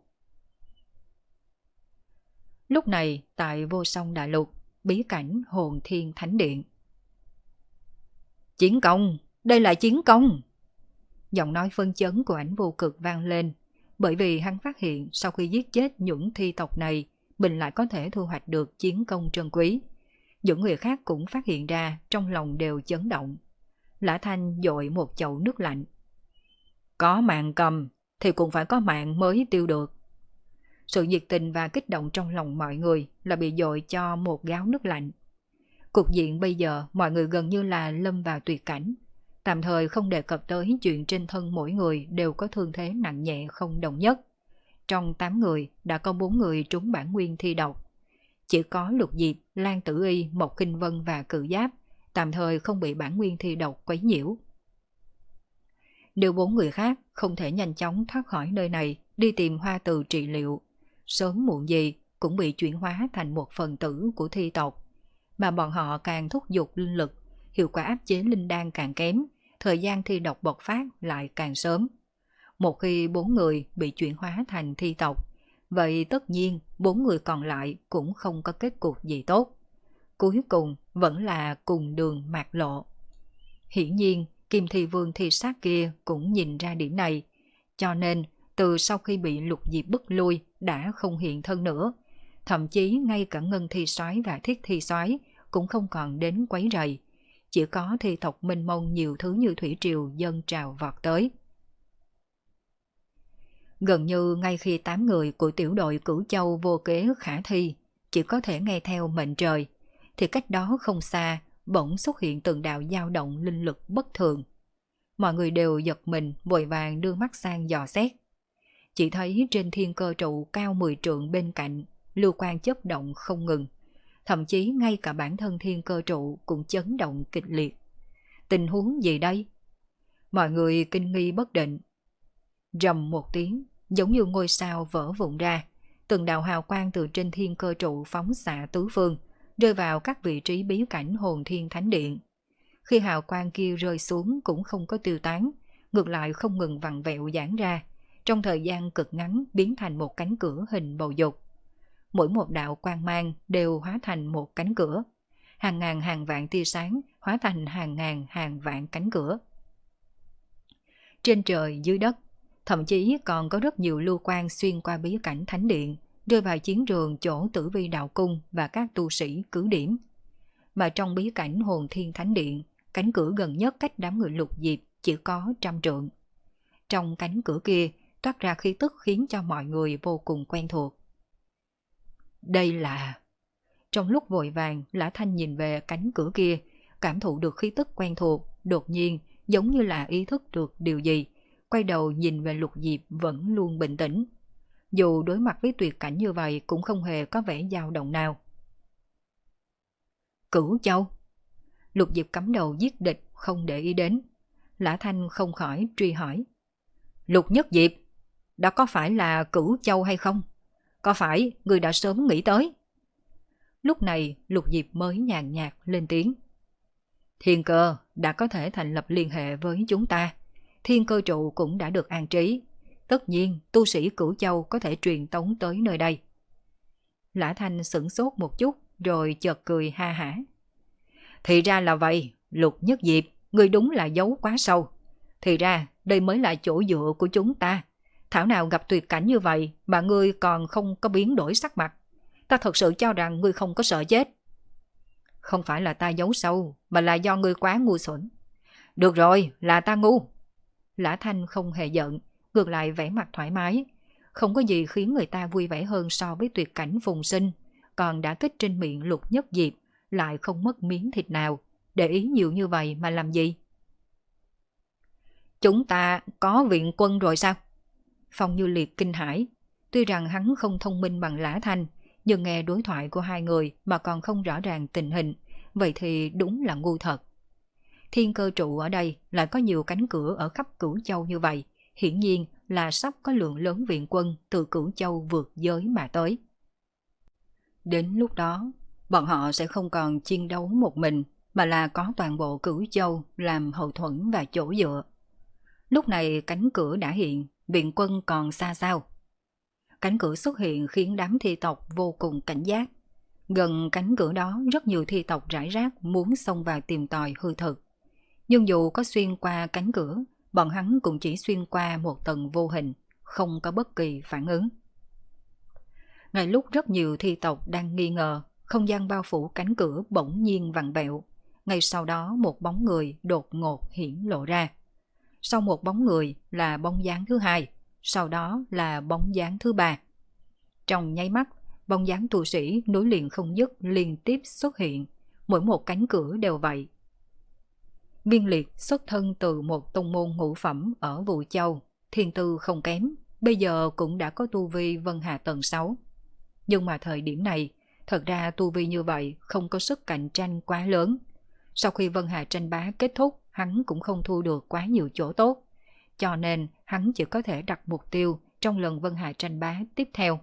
Lúc này, tại Vô Song Đại Lục, bí cảnh Hồn Thiên Thánh Điện, Chiến công, đây là chiến công. Giọng nói phân chấn của Ảnh Vô Cực vang lên, bởi vì hắn phát hiện sau khi giết chết những thi tộc này, mình lại có thể thu hoạch được chiến công trân quý. Những người khác cũng phát hiện ra, trong lòng đều chấn động. Lã Thanh dội một chậu nước lạnh. Có mạng cầm thì cũng phải có mạng mới tiêu được. Sự nhiệt tình và kích động trong lòng mọi người là bị dội cho một gáo nước lạnh. Cục diện bây giờ mọi người gần như là lâm vào tuyệt cảnh. Tạm thời không đề cập tới chuyện trên thân mỗi người đều có thương thế nặng nhẹ không đồng nhất. Trong tám người đã có bốn người trúng bản nguyên thi độc. Chỉ có Lục Diệp, Lan Tử Y, Mộc Kinh Vân và Cự Giáp tạm thời không bị bản nguyên thi độc quấy nhiễu. Nếu bốn người khác không thể nhanh chóng thoát khỏi nơi này đi tìm hoa từ trị liệu, sớm muộn gì cũng bị chuyển hóa thành một phần tử của thi tộc. Mà bọn họ càng thúc giục linh lực, hiệu quả áp chế linh đan càng kém, thời gian thi độc bộc phát lại càng sớm. Một khi bốn người bị chuyển hóa thành thi tộc, vậy tất nhiên bốn người còn lại cũng không có kết cục gì tốt. Cuối cùng vẫn là cùng đường mạt lộ. Hiển nhiên, Kim Thi Vương thi sát kia cũng nhìn ra điểm này, cho nên từ sau khi bị Lục Diệp bức lui đã không hiện thân nữa. Thậm chí ngay cả Ngân Thi Soái và Thiết Thi Soái cũng không còn đến quấy rầy. Chỉ có thi tộc mênh mông nhiều thứ như thủy triều dâng trào vọt tới. Gần như ngay khi tám người của tiểu đội Cửu Châu vô kế khả thi, chỉ có thể nghe theo mệnh trời, thì cách đó không xa bỗng xuất hiện từng đạo dao động linh lực bất thường. Mọi người đều giật mình, vội vàng đưa mắt sang dò xét. Chỉ thấy trên thiên cơ trụ cao mười trượng bên cạnh, lưu quang chớp động không ngừng. Thậm chí ngay cả bản thân thiên cơ trụ cũng chấn động kịch liệt. Tình huống gì đây? Mọi người kinh nghi bất định. Rầm một tiếng, giống như ngôi sao vỡ vụn ra, từng đạo hào quang từ trên thiên cơ trụ phóng xạ tứ phương, rơi vào các vị trí bí cảnh hồn thiên thánh điện. Khi hào quang kia rơi xuống cũng không có tiêu tán, ngược lại không ngừng vặn vẹo giãn ra, trong thời gian cực ngắn biến thành một cánh cửa hình bầu dục. Mỗi một đạo quang mang đều hóa thành một cánh cửa. Hàng ngàn hàng vạn tia sáng hóa thành hàng ngàn hàng vạn cánh cửa. Trên trời dưới đất, thậm chí còn có rất nhiều lưu quang xuyên qua bí cảnh thánh điện, rơi vào chiến trường chỗ Tử Vi đạo cung và các tu sĩ cứ điểm. Mà trong bí cảnh hồn thiên thánh điện, cánh cửa gần nhất cách đám người Lục Diệp chỉ có trăm trượng. Trong cánh cửa kia toát ra khí tức khiến cho mọi người vô cùng quen thuộc. Đây là... Trong lúc vội vàng, Lã Thanh nhìn về cánh cửa kia, cảm thụ được khí tức quen thuộc, đột nhiên giống như là ý thức được điều gì, quay đầu nhìn về Lục Diệp vẫn luôn bình tĩnh. Dù đối mặt với tuyệt cảnh như vậy cũng không hề có vẻ dao động nào. Cửu Châu. Lục Diệp cắm đầu giết địch, không để ý đến. Lã Thanh không khỏi truy hỏi. Lục Nhất Diệp, đó có phải là Cửu Châu hay không? Có phải người đã sớm nghĩ tới? Lúc này Lục Diệp mới nhàn nhạt lên tiếng. Thiên cơ đã có thể thành lập liên hệ với chúng ta. Thiên cơ trụ cũng đã được an trí. Tất nhiên tu sĩ Cửu Châu có thể truyền tống tới nơi đây. Lã Thanh sửng sốt một chút rồi chợt cười ha hả. Thì ra là vậy, Lục Nhất Diệp, ngươi đúng là giấu quá sâu. Thì ra đây mới là chỗ dựa của chúng ta. Thảo nào gặp tuyệt cảnh như vậy mà ngươi còn không có biến đổi sắc mặt. Ta thật sự cho rằng ngươi không có sợ chết. Không phải là ta giấu sâu, mà là do ngươi quá ngu xuẩn. Được rồi, là ta ngu. Lã Thanh không hề giận, ngược lại vẻ mặt thoải mái. Không có gì khiến người ta vui vẻ hơn so với tuyệt cảnh phùng sinh. Còn đã kích trên miệng Lục Nhất Diệp, lại không mất miếng thịt nào. Để ý nhiều như vậy mà làm gì? Chúng ta có viện quân rồi sao? Phong Như Liệt kinh hãi. Tuy rằng hắn không thông minh bằng Lã Thanh, nhưng nghe đối thoại của hai người mà còn không rõ ràng tình hình, vậy thì đúng là ngu thật. Thiên cơ trụ ở đây lại có nhiều cánh cửa ở khắp Cửu Châu như vậy, hiển nhiên là sắp có lượng lớn viện quân từ Cửu Châu vượt giới mà tới. Đến lúc đó, bọn họ sẽ không còn chiến đấu một mình, mà là có toàn bộ Cửu Châu làm hậu thuẫn và chỗ dựa. Lúc này cánh cửa đã hiện, viện quân còn xa sao? Cánh cửa xuất hiện khiến đám thi tộc vô cùng cảnh giác. Gần cánh cửa đó rất nhiều thi tộc rải rác muốn xông vào tìm tòi hư thực. Nhưng dù có xuyên qua cánh cửa, bọn hắn cũng chỉ xuyên qua một tầng vô hình, không có bất kỳ phản ứng. Ngay lúc rất nhiều thi tộc đang nghi ngờ, không gian bao phủ cánh cửa bỗng nhiên vặn vẹo. Ngay sau đó một bóng người đột ngột hiển lộ ra. Sau một bóng người là bóng dáng thứ hai, sau đó là bóng dáng thứ ba. Trong nháy mắt, bóng dáng tu sĩ nối liền không dứt liên tiếp xuất hiện, mỗi một cánh cửa đều vậy. Viên Liệt xuất thân từ một tông môn ngũ phẩm ở Vũ Châu, thiên tư không kém, bây giờ cũng đã có tu vi Vân Hà tầng sáu. Nhưng mà thời điểm này, thật ra tu vi như vậy không có sức cạnh tranh quá lớn. Sau khi Vân Hà tranh bá kết thúc, hắn cũng không thu được quá nhiều chỗ tốt, cho nên hắn chỉ có thể đặt mục tiêu trong lần Vân Hà tranh bá tiếp theo.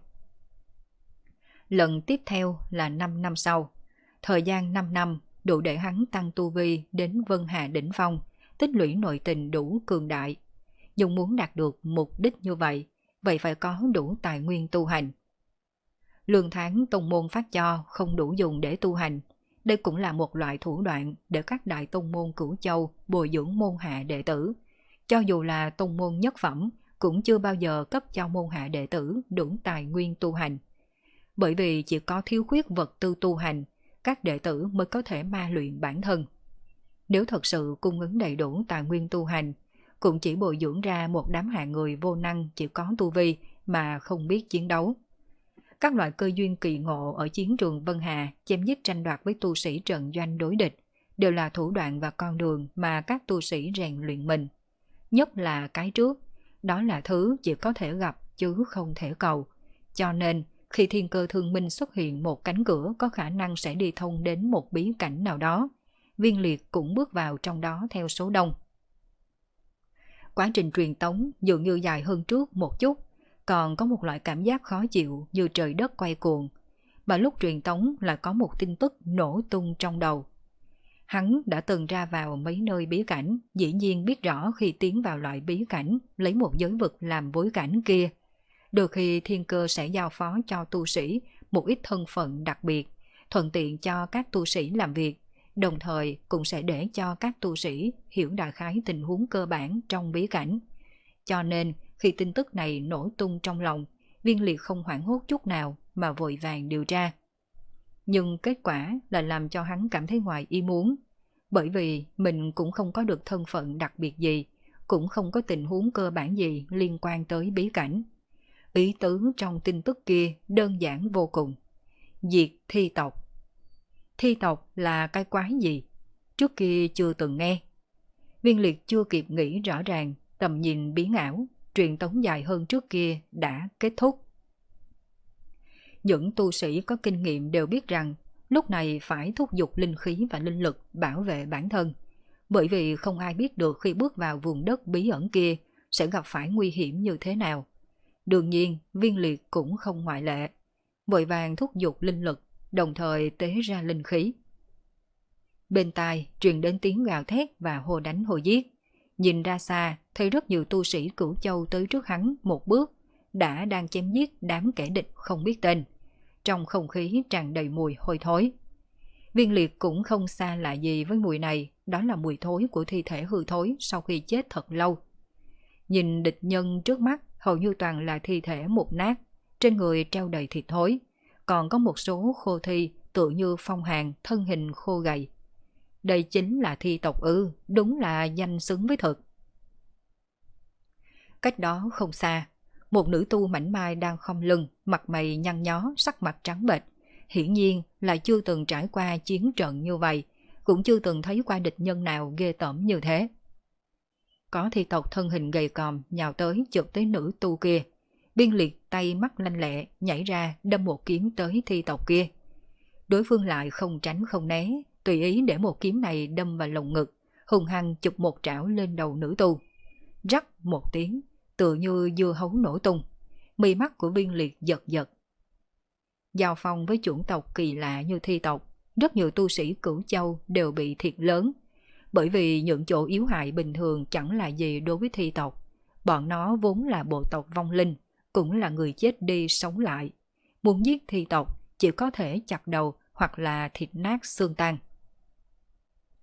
Lần tiếp theo là năm năm sau. Thời gian năm năm đủ để hắn tăng tu vi đến Vân Hà đỉnh phong, tích lũy nội tình đủ cường đại. Nhưng muốn đạt được mục đích như vậy, vậy phải có đủ tài nguyên tu hành. Lương tháng tông môn phát cho không đủ dùng để tu hành. Đây cũng là một loại thủ đoạn để các đại tông môn Cửu Châu bồi dưỡng môn hạ đệ tử. Cho dù là tông môn nhất phẩm, cũng chưa bao giờ cấp cho môn hạ đệ tử đủ tài nguyên tu hành. Bởi vì chỉ có thiếu khuyết vật tư tu hành, các đệ tử mới có thể ma luyện bản thân. Nếu thật sự cung ứng đầy đủ tài nguyên tu hành, cũng chỉ bồi dưỡng ra một đám hạng người vô năng chỉ có tu vi mà không biết chiến đấu. Các loại cơ duyên kỳ ngộ ở chiến trường Vân Hà chém giết tranh đoạt với tu sĩ trận doanh đối địch đều là thủ đoạn và con đường mà các tu sĩ rèn luyện mình. Nhất là cái trước, đó là thứ chỉ có thể gặp chứ không thể cầu. Cho nên, khi thiên cơ thương minh xuất hiện một cánh cửa có khả năng sẽ đi thông đến một bí cảnh nào đó, Viên Liệt cũng bước vào trong đó theo số đông. Quá trình truyền tống dường như dài hơn trước một chút, còn có một loại cảm giác khó chịu như trời đất quay cuồng, mà lúc truyền tống là có một tin tức nổ tung trong đầu. Hắn đã từng ra vào mấy nơi bí cảnh, dĩ nhiên biết rõ khi tiến vào loại bí cảnh, lấy một giới vực làm bối cảnh kia, đôi khi thiên cơ sẽ giao phó cho tu sĩ một ít thân phận đặc biệt, thuận tiện cho các tu sĩ làm việc, đồng thời cũng sẽ để cho các tu sĩ hiểu đại khái tình huống cơ bản trong bí cảnh. Cho nên, khi tin tức này nổ tung trong lòng, Viên Liệt không hoảng hốt chút nào mà vội vàng điều tra. Nhưng kết quả là làm cho hắn cảm thấy ngoài ý muốn, bởi vì mình cũng không có được thân phận đặc biệt gì, cũng không có tình huống cơ bản gì liên quan tới bí cảnh. Ý tứ trong tin tức kia đơn giản vô cùng. Diệt thi tộc. Thi tộc là cái quái gì? Trước kia chưa từng nghe. Viên Liệt chưa kịp nghĩ rõ ràng, tầm nhìn biến ảo, truyền tống dài hơn trước kia đã kết thúc. Những tu sĩ có kinh nghiệm đều biết rằng lúc này phải thúc giục linh khí và linh lực bảo vệ bản thân, bởi vì không ai biết được khi bước vào vùng đất bí ẩn kia sẽ gặp phải nguy hiểm như thế nào. Đương nhiên, Viên Liệt cũng không ngoại lệ, vội vàng thúc giục linh lực, đồng thời tế ra linh khí. Bên tai truyền đến tiếng gào thét và hô đánh hô giết. Nhìn ra xa, thấy rất nhiều tu sĩ Cửu Châu tới trước hắn một bước, đã đang chém giết đám kẻ địch không biết tên. Trong không khí tràn đầy mùi hôi thối. Viên Liệt cũng không xa lạ gì với mùi này, đó là mùi thối của thi thể hư thối sau khi chết thật lâu. Nhìn địch nhân trước mắt hầu như toàn là thi thể mục nát, trên người treo đầy thịt thối, còn có một số khô thi tựa như phong hàn, thân hình khô gầy. Đây chính là thi tộc ư, đúng là danh xứng với thực. Cách đó không xa, một nữ tu mảnh mai đang khom lưng, mặt mày nhăn nhó, sắc mặt trắng bệch, hiển nhiên là chưa từng trải qua chiến trận như vậy, cũng chưa từng thấy qua địch nhân nào ghê tởm như thế. Có thi tộc thân hình gầy còm nhào tới chụp tới nữ tu kia. Viên Liệt tay mắt lanh lẹ nhảy ra đâm một kiếm tới thi tộc kia. Đối phương lại không tránh không né, tùy ý để một kiếm này đâm vào lồng ngực, hùng hăng chụp một trảo lên đầu nữ tu. Rắc một tiếng, tựa như dưa hấu nổ tung. Mi mắt của Viên Liệt giật giật. Giao phong với chủng tộc kỳ lạ như thi tộc, rất nhiều tu sĩ Cửu Châu đều bị thiệt lớn. Bởi vì những chỗ yếu hại bình thường chẳng là gì đối với thi tộc. Bọn nó vốn là bộ tộc vong linh, cũng là người chết đi sống lại. Muốn giết thi tộc chỉ có thể chặt đầu hoặc là thịt nát xương tan.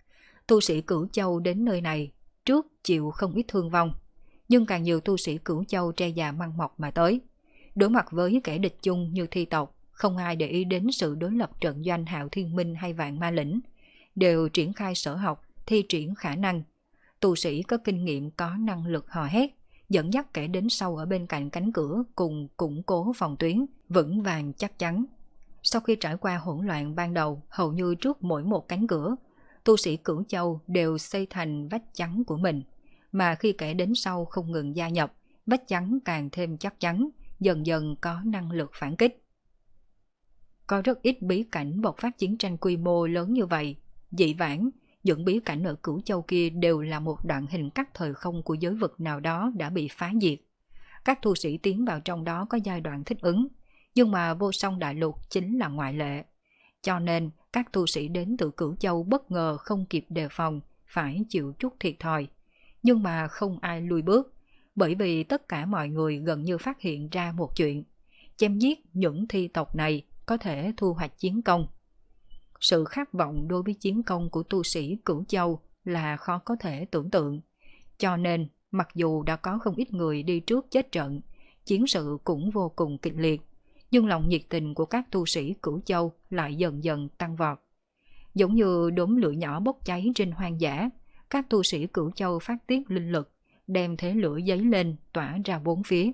Tu sĩ Cửu Châu đến nơi này trước chịu không ít thương vong, nhưng càng nhiều tu sĩ Cửu Châu tre già măng mọc mà tới. Đối mặt với kẻ địch chung như thi tộc, không ai để ý đến sự đối lập trận doanh Hạo Thiên Minh hay Vạn Ma Lĩnh, đều triển khai sở học, thi triển khả năng. Tu sĩ có kinh nghiệm có năng lực hò hét, dẫn dắt kẻ đến sau ở bên cạnh cánh cửa cùng củng cố phòng tuyến, vững vàng chắc chắn. Sau khi trải qua hỗn loạn ban đầu, hầu như trước mỗi một cánh cửa, tu sĩ Cửu Châu đều xây thành vách chắn của mình, mà khi kẻ đến sau không ngừng gia nhập, vách chắn càng thêm chắc chắn, dần dần có năng lực phản kích. Có rất ít bí cảnh bộc phát chiến tranh quy mô lớn như vậy. Dị vãng, những bí cảnh ở Cửu Châu kia đều là một đoạn hình cắt thời không của giới vực nào đó đã bị phá diệt. Các tu sĩ tiến vào trong đó có giai đoạn thích ứng, nhưng mà Vô Song Đại Lục chính là ngoại lệ. Cho nên, các tu sĩ đến từ Cửu Châu bất ngờ không kịp đề phòng, phải chịu chút thiệt thòi. Nhưng mà không ai lùi bước, bởi vì tất cả mọi người gần như phát hiện ra một chuyện. Chém giết những thi tộc này có thể thu hoạch chiến công. Sự khát vọng đối với chiến công của tu sĩ Cửu Châu là khó có thể tưởng tượng. Cho nên, mặc dù đã có không ít người đi trước chết trận, chiến sự cũng vô cùng kịch liệt, nhưng lòng nhiệt tình của các tu sĩ Cửu Châu lại dần dần tăng vọt. Giống như đốm lửa nhỏ bốc cháy trên hoang dã, các tu sĩ Cửu Châu phát tiết linh lực, đem thế lửa dấy lên tỏa ra bốn phía.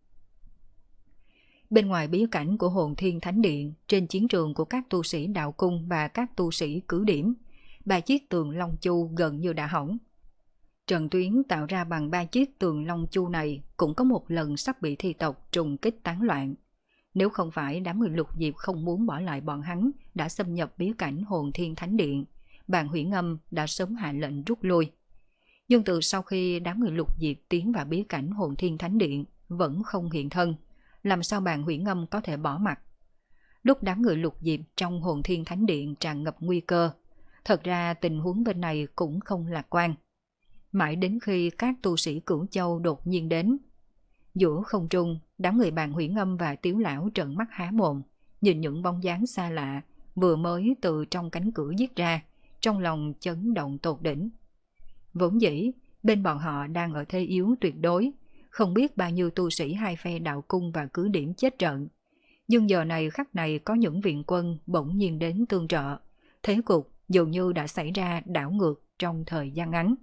Bên ngoài bí cảnh của Hồn Thiên Thánh Điện, trên chiến trường của các tu sĩ đạo cung và các tu sĩ cứ điểm, ba chiếc tường Long Chu gần như đã hỏng. Trận tuyến tạo ra bằng ba chiếc tường Long Chu này cũng có một lần sắp bị thi tộc trùng kích tán loạn. Nếu không phải đám người Lục Diệp không muốn bỏ lại bọn hắn đã xâm nhập bí cảnh Hồn Thiên Thánh Điện, Bàn Huyễn Âm đã sớm hạ lệnh rút lui. Nhưng từ sau khi đám người Lục Diệp tiến vào bí cảnh Hồn Thiên Thánh Điện vẫn không hiện thân, làm sao Bàn Huyễn Âm có thể bỏ mặt? Lúc đám người Lục Diệp trong Hồn Thiên Thánh Điện tràn ngập nguy cơ, thật ra tình huống bên này cũng không lạc quan. Mãi đến khi các tu sĩ Cửu Châu đột nhiên đến, giữa không trung, đám người Bàn Huyễn Âm và Tiếu Lão trợn mắt há mồm, nhìn những bóng dáng xa lạ vừa mới từ trong cánh cửa giết ra, trong lòng chấn động tột đỉnh. Vốn dĩ, bên bọn họ đang ở thế yếu tuyệt đối, không biết bao nhiêu tu sĩ hai phe đạo cung và cứ điểm chết trận. Nhưng giờ này khắc này có những viện quân bỗng nhiên đến tương trợ, thế cục dường như đã xảy ra đảo ngược trong thời gian ngắn.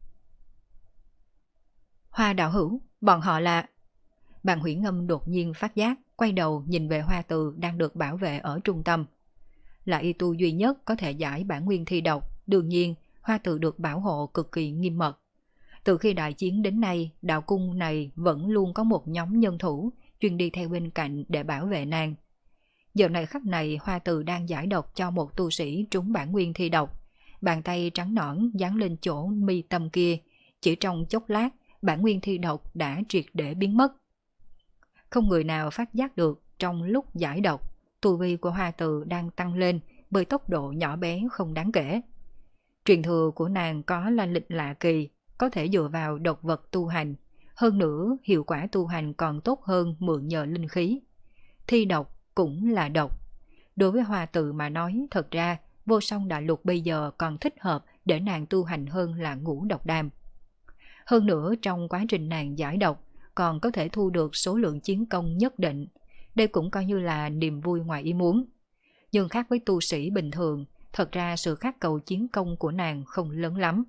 Hoa đạo hữu, bọn họ là... Bàn Huyễn Âm đột nhiên phát giác, quay đầu nhìn về Hoa Từ đang được bảo vệ ở trung tâm. Là y tu duy nhất có thể giải bản nguyên thi độc, đương nhiên Hoa Từ được bảo hộ cực kỳ nghiêm mật. Từ khi đại chiến đến nay, đạo cung này vẫn luôn có một nhóm nhân thủ chuyên đi theo bên cạnh để bảo vệ nàng. Giờ này khắc này Hoa Từ đang giải độc cho một tu sĩ trúng bản nguyên thi độc. Bàn tay trắng nõn dán lên chỗ mi tâm kia, chỉ trong chốc lát bản nguyên thi độc đã triệt để biến mất. Không người nào phát giác được trong lúc giải độc, tu vi của Hoa Từ đang tăng lên bởi tốc độ nhỏ bé không đáng kể. Truyền thừa của nàng có là lịch lạ kỳ, có thể dựa vào độc vật tu hành, hơn nữa hiệu quả tu hành còn tốt hơn mượn nhờ linh khí. Thi độc cũng là độc. Đối với Hoa Từ mà nói, thật ra Vô Song Đại Lục bây giờ còn thích hợp để nàng tu hành hơn là Ngũ Độc Đàm. Hơn nữa trong quá trình nàng giải độc còn có thể thu được số lượng chiến công nhất định. Đây cũng coi như là niềm vui ngoài ý muốn. Nhưng khác với tu sĩ bình thường, thật ra sự khát cầu chiến công của nàng không lớn lắm.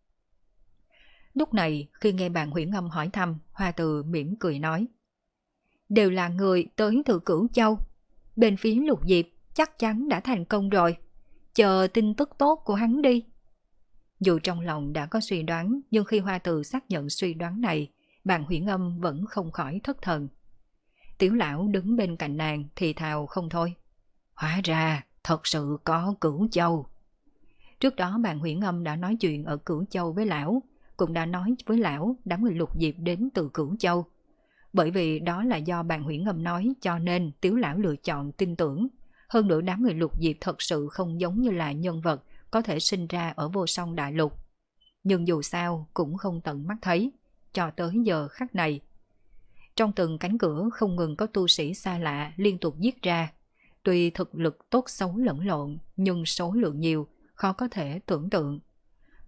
Lúc này khi nghe Bàn Huyễn Âm hỏi thăm, Hoa Từ mỉm cười nói: đều là người tới từ Cửu Châu. Bên phía Lục Diệp chắc chắn đã thành công rồi. Chờ tin tức tốt của hắn đi. Dù trong lòng đã có suy đoán, nhưng khi Hoa Từ xác nhận suy đoán này, Bàn Huyễn Âm vẫn không khỏi thất thần. Tiểu Lão đứng bên cạnh nàng thì thào không thôi. Hóa ra thật sự có Cửu Châu. Trước đó Bàn Huyễn Âm đã nói chuyện ở Cửu Châu với Lão, cũng đã nói với Lão đám người Lục Diệp đến từ Cửu Châu. Bởi vì đó là do Bàn Huyễn Âm nói, cho nên Tiểu Lão lựa chọn tin tưởng. Hơn nữa đám người Lục Diệp thật sự không giống như là nhân vật có thể sinh ra ở Vô Song Đại Lục. Nhưng dù sao cũng không tận mắt thấy, cho tới giờ khắc này. Trong từng cánh cửa không ngừng có tu sĩ xa lạ liên tục giết ra. Tuy thực lực tốt xấu lẫn lộn, nhưng số lượng nhiều, khó có thể tưởng tượng.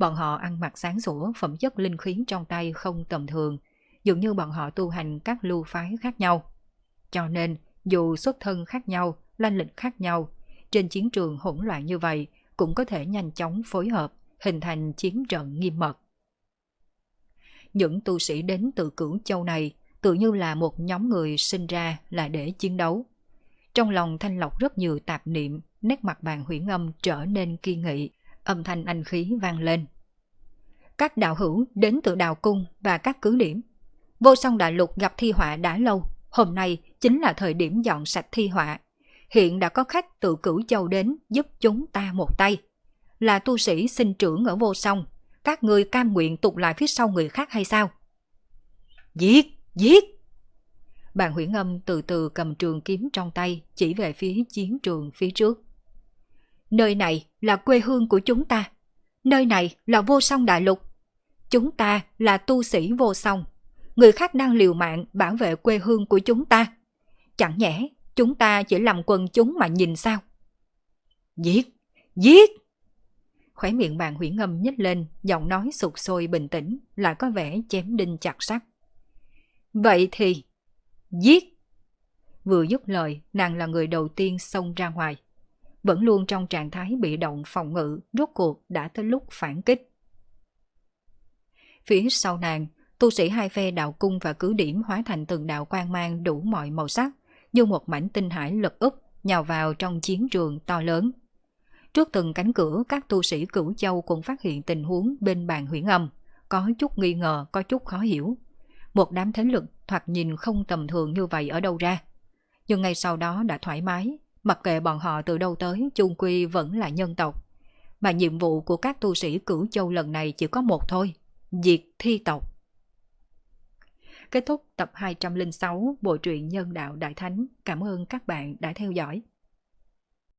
Bọn họ ăn mặc sáng sủa, phẩm chất linh khí trong tay không tầm thường, dường như bọn họ tu hành các lưu phái khác nhau. Cho nên, dù xuất thân khác nhau, lai lịch khác nhau, trên chiến trường hỗn loạn như vậy cũng có thể nhanh chóng phối hợp, hình thành chiến trận nghiêm mật. Những tu sĩ đến từ Cửu Châu này tự như là một nhóm người sinh ra là để chiến đấu. Trong lòng thanh lọc rất nhiều tạp niệm, nét mặt Bàn Huyễn Âm trở nên kiên nghị, âm thanh anh khí vang lên. Các đạo hữu đến từ đạo cung và các cứ điểm. Vô Song Đại Lục gặp thi họa đã lâu, hôm nay chính là thời điểm dọn sạch thi họa. Hiện đã có khách từ Cửu Châu đến giúp chúng ta một tay. Là tu sĩ sinh trưởng ở Vô Song, các người cam nguyện tụt lại phía sau người khác hay sao? Giết! Giết! Bàn Huyễn Âm từ từ cầm trường kiếm trong tay, chỉ về phía chiến trường phía trước. Nơi này là quê hương của chúng ta. Nơi này là Vô Song Đại Lục. Chúng ta là tu sĩ Vô Song. Người khác đang liều mạng bảo vệ quê hương của chúng ta. Chẳng nhẽ chúng ta chỉ làm quần chúng mà nhìn sao? Giết! Giết! Khóe miệng Bàn Huyễn Âm nhếch lên, giọng nói sục sôi bình tĩnh, lại có vẻ chém đinh chặt sắt. Vậy thì... Giết! Vừa dứt lời, nàng là người đầu tiên xông ra ngoài. Vẫn luôn trong trạng thái bị động phòng ngự, rốt cuộc đã tới lúc phản kích. Phía sau nàng, tu sĩ hai phe đạo cung và cứ điểm hóa thành từng đạo quang mang đủ mọi màu sắc, như một mảnh tinh hải lật úp nhào vào trong chiến trường to lớn. Trước từng cánh cửa, các tu sĩ Cửu Châu cũng phát hiện tình huống bên Bàn Huyễn Âm, có chút nghi ngờ, có chút khó hiểu. Một đám thế lực thoạt nhìn không tầm thường như vậy ở đâu ra. Nhưng ngay sau đó đã thoải mái, mặc kệ bọn họ từ đâu tới, chung quy vẫn là nhân tộc. Mà nhiệm vụ của các tu sĩ Cửu Châu lần này chỉ có một thôi, diệt thi tộc. Kết thúc tập hai trăm lẻ sáu Bộ truyện Nhân Đạo Đại Thánh. Cảm ơn các bạn đã theo dõi.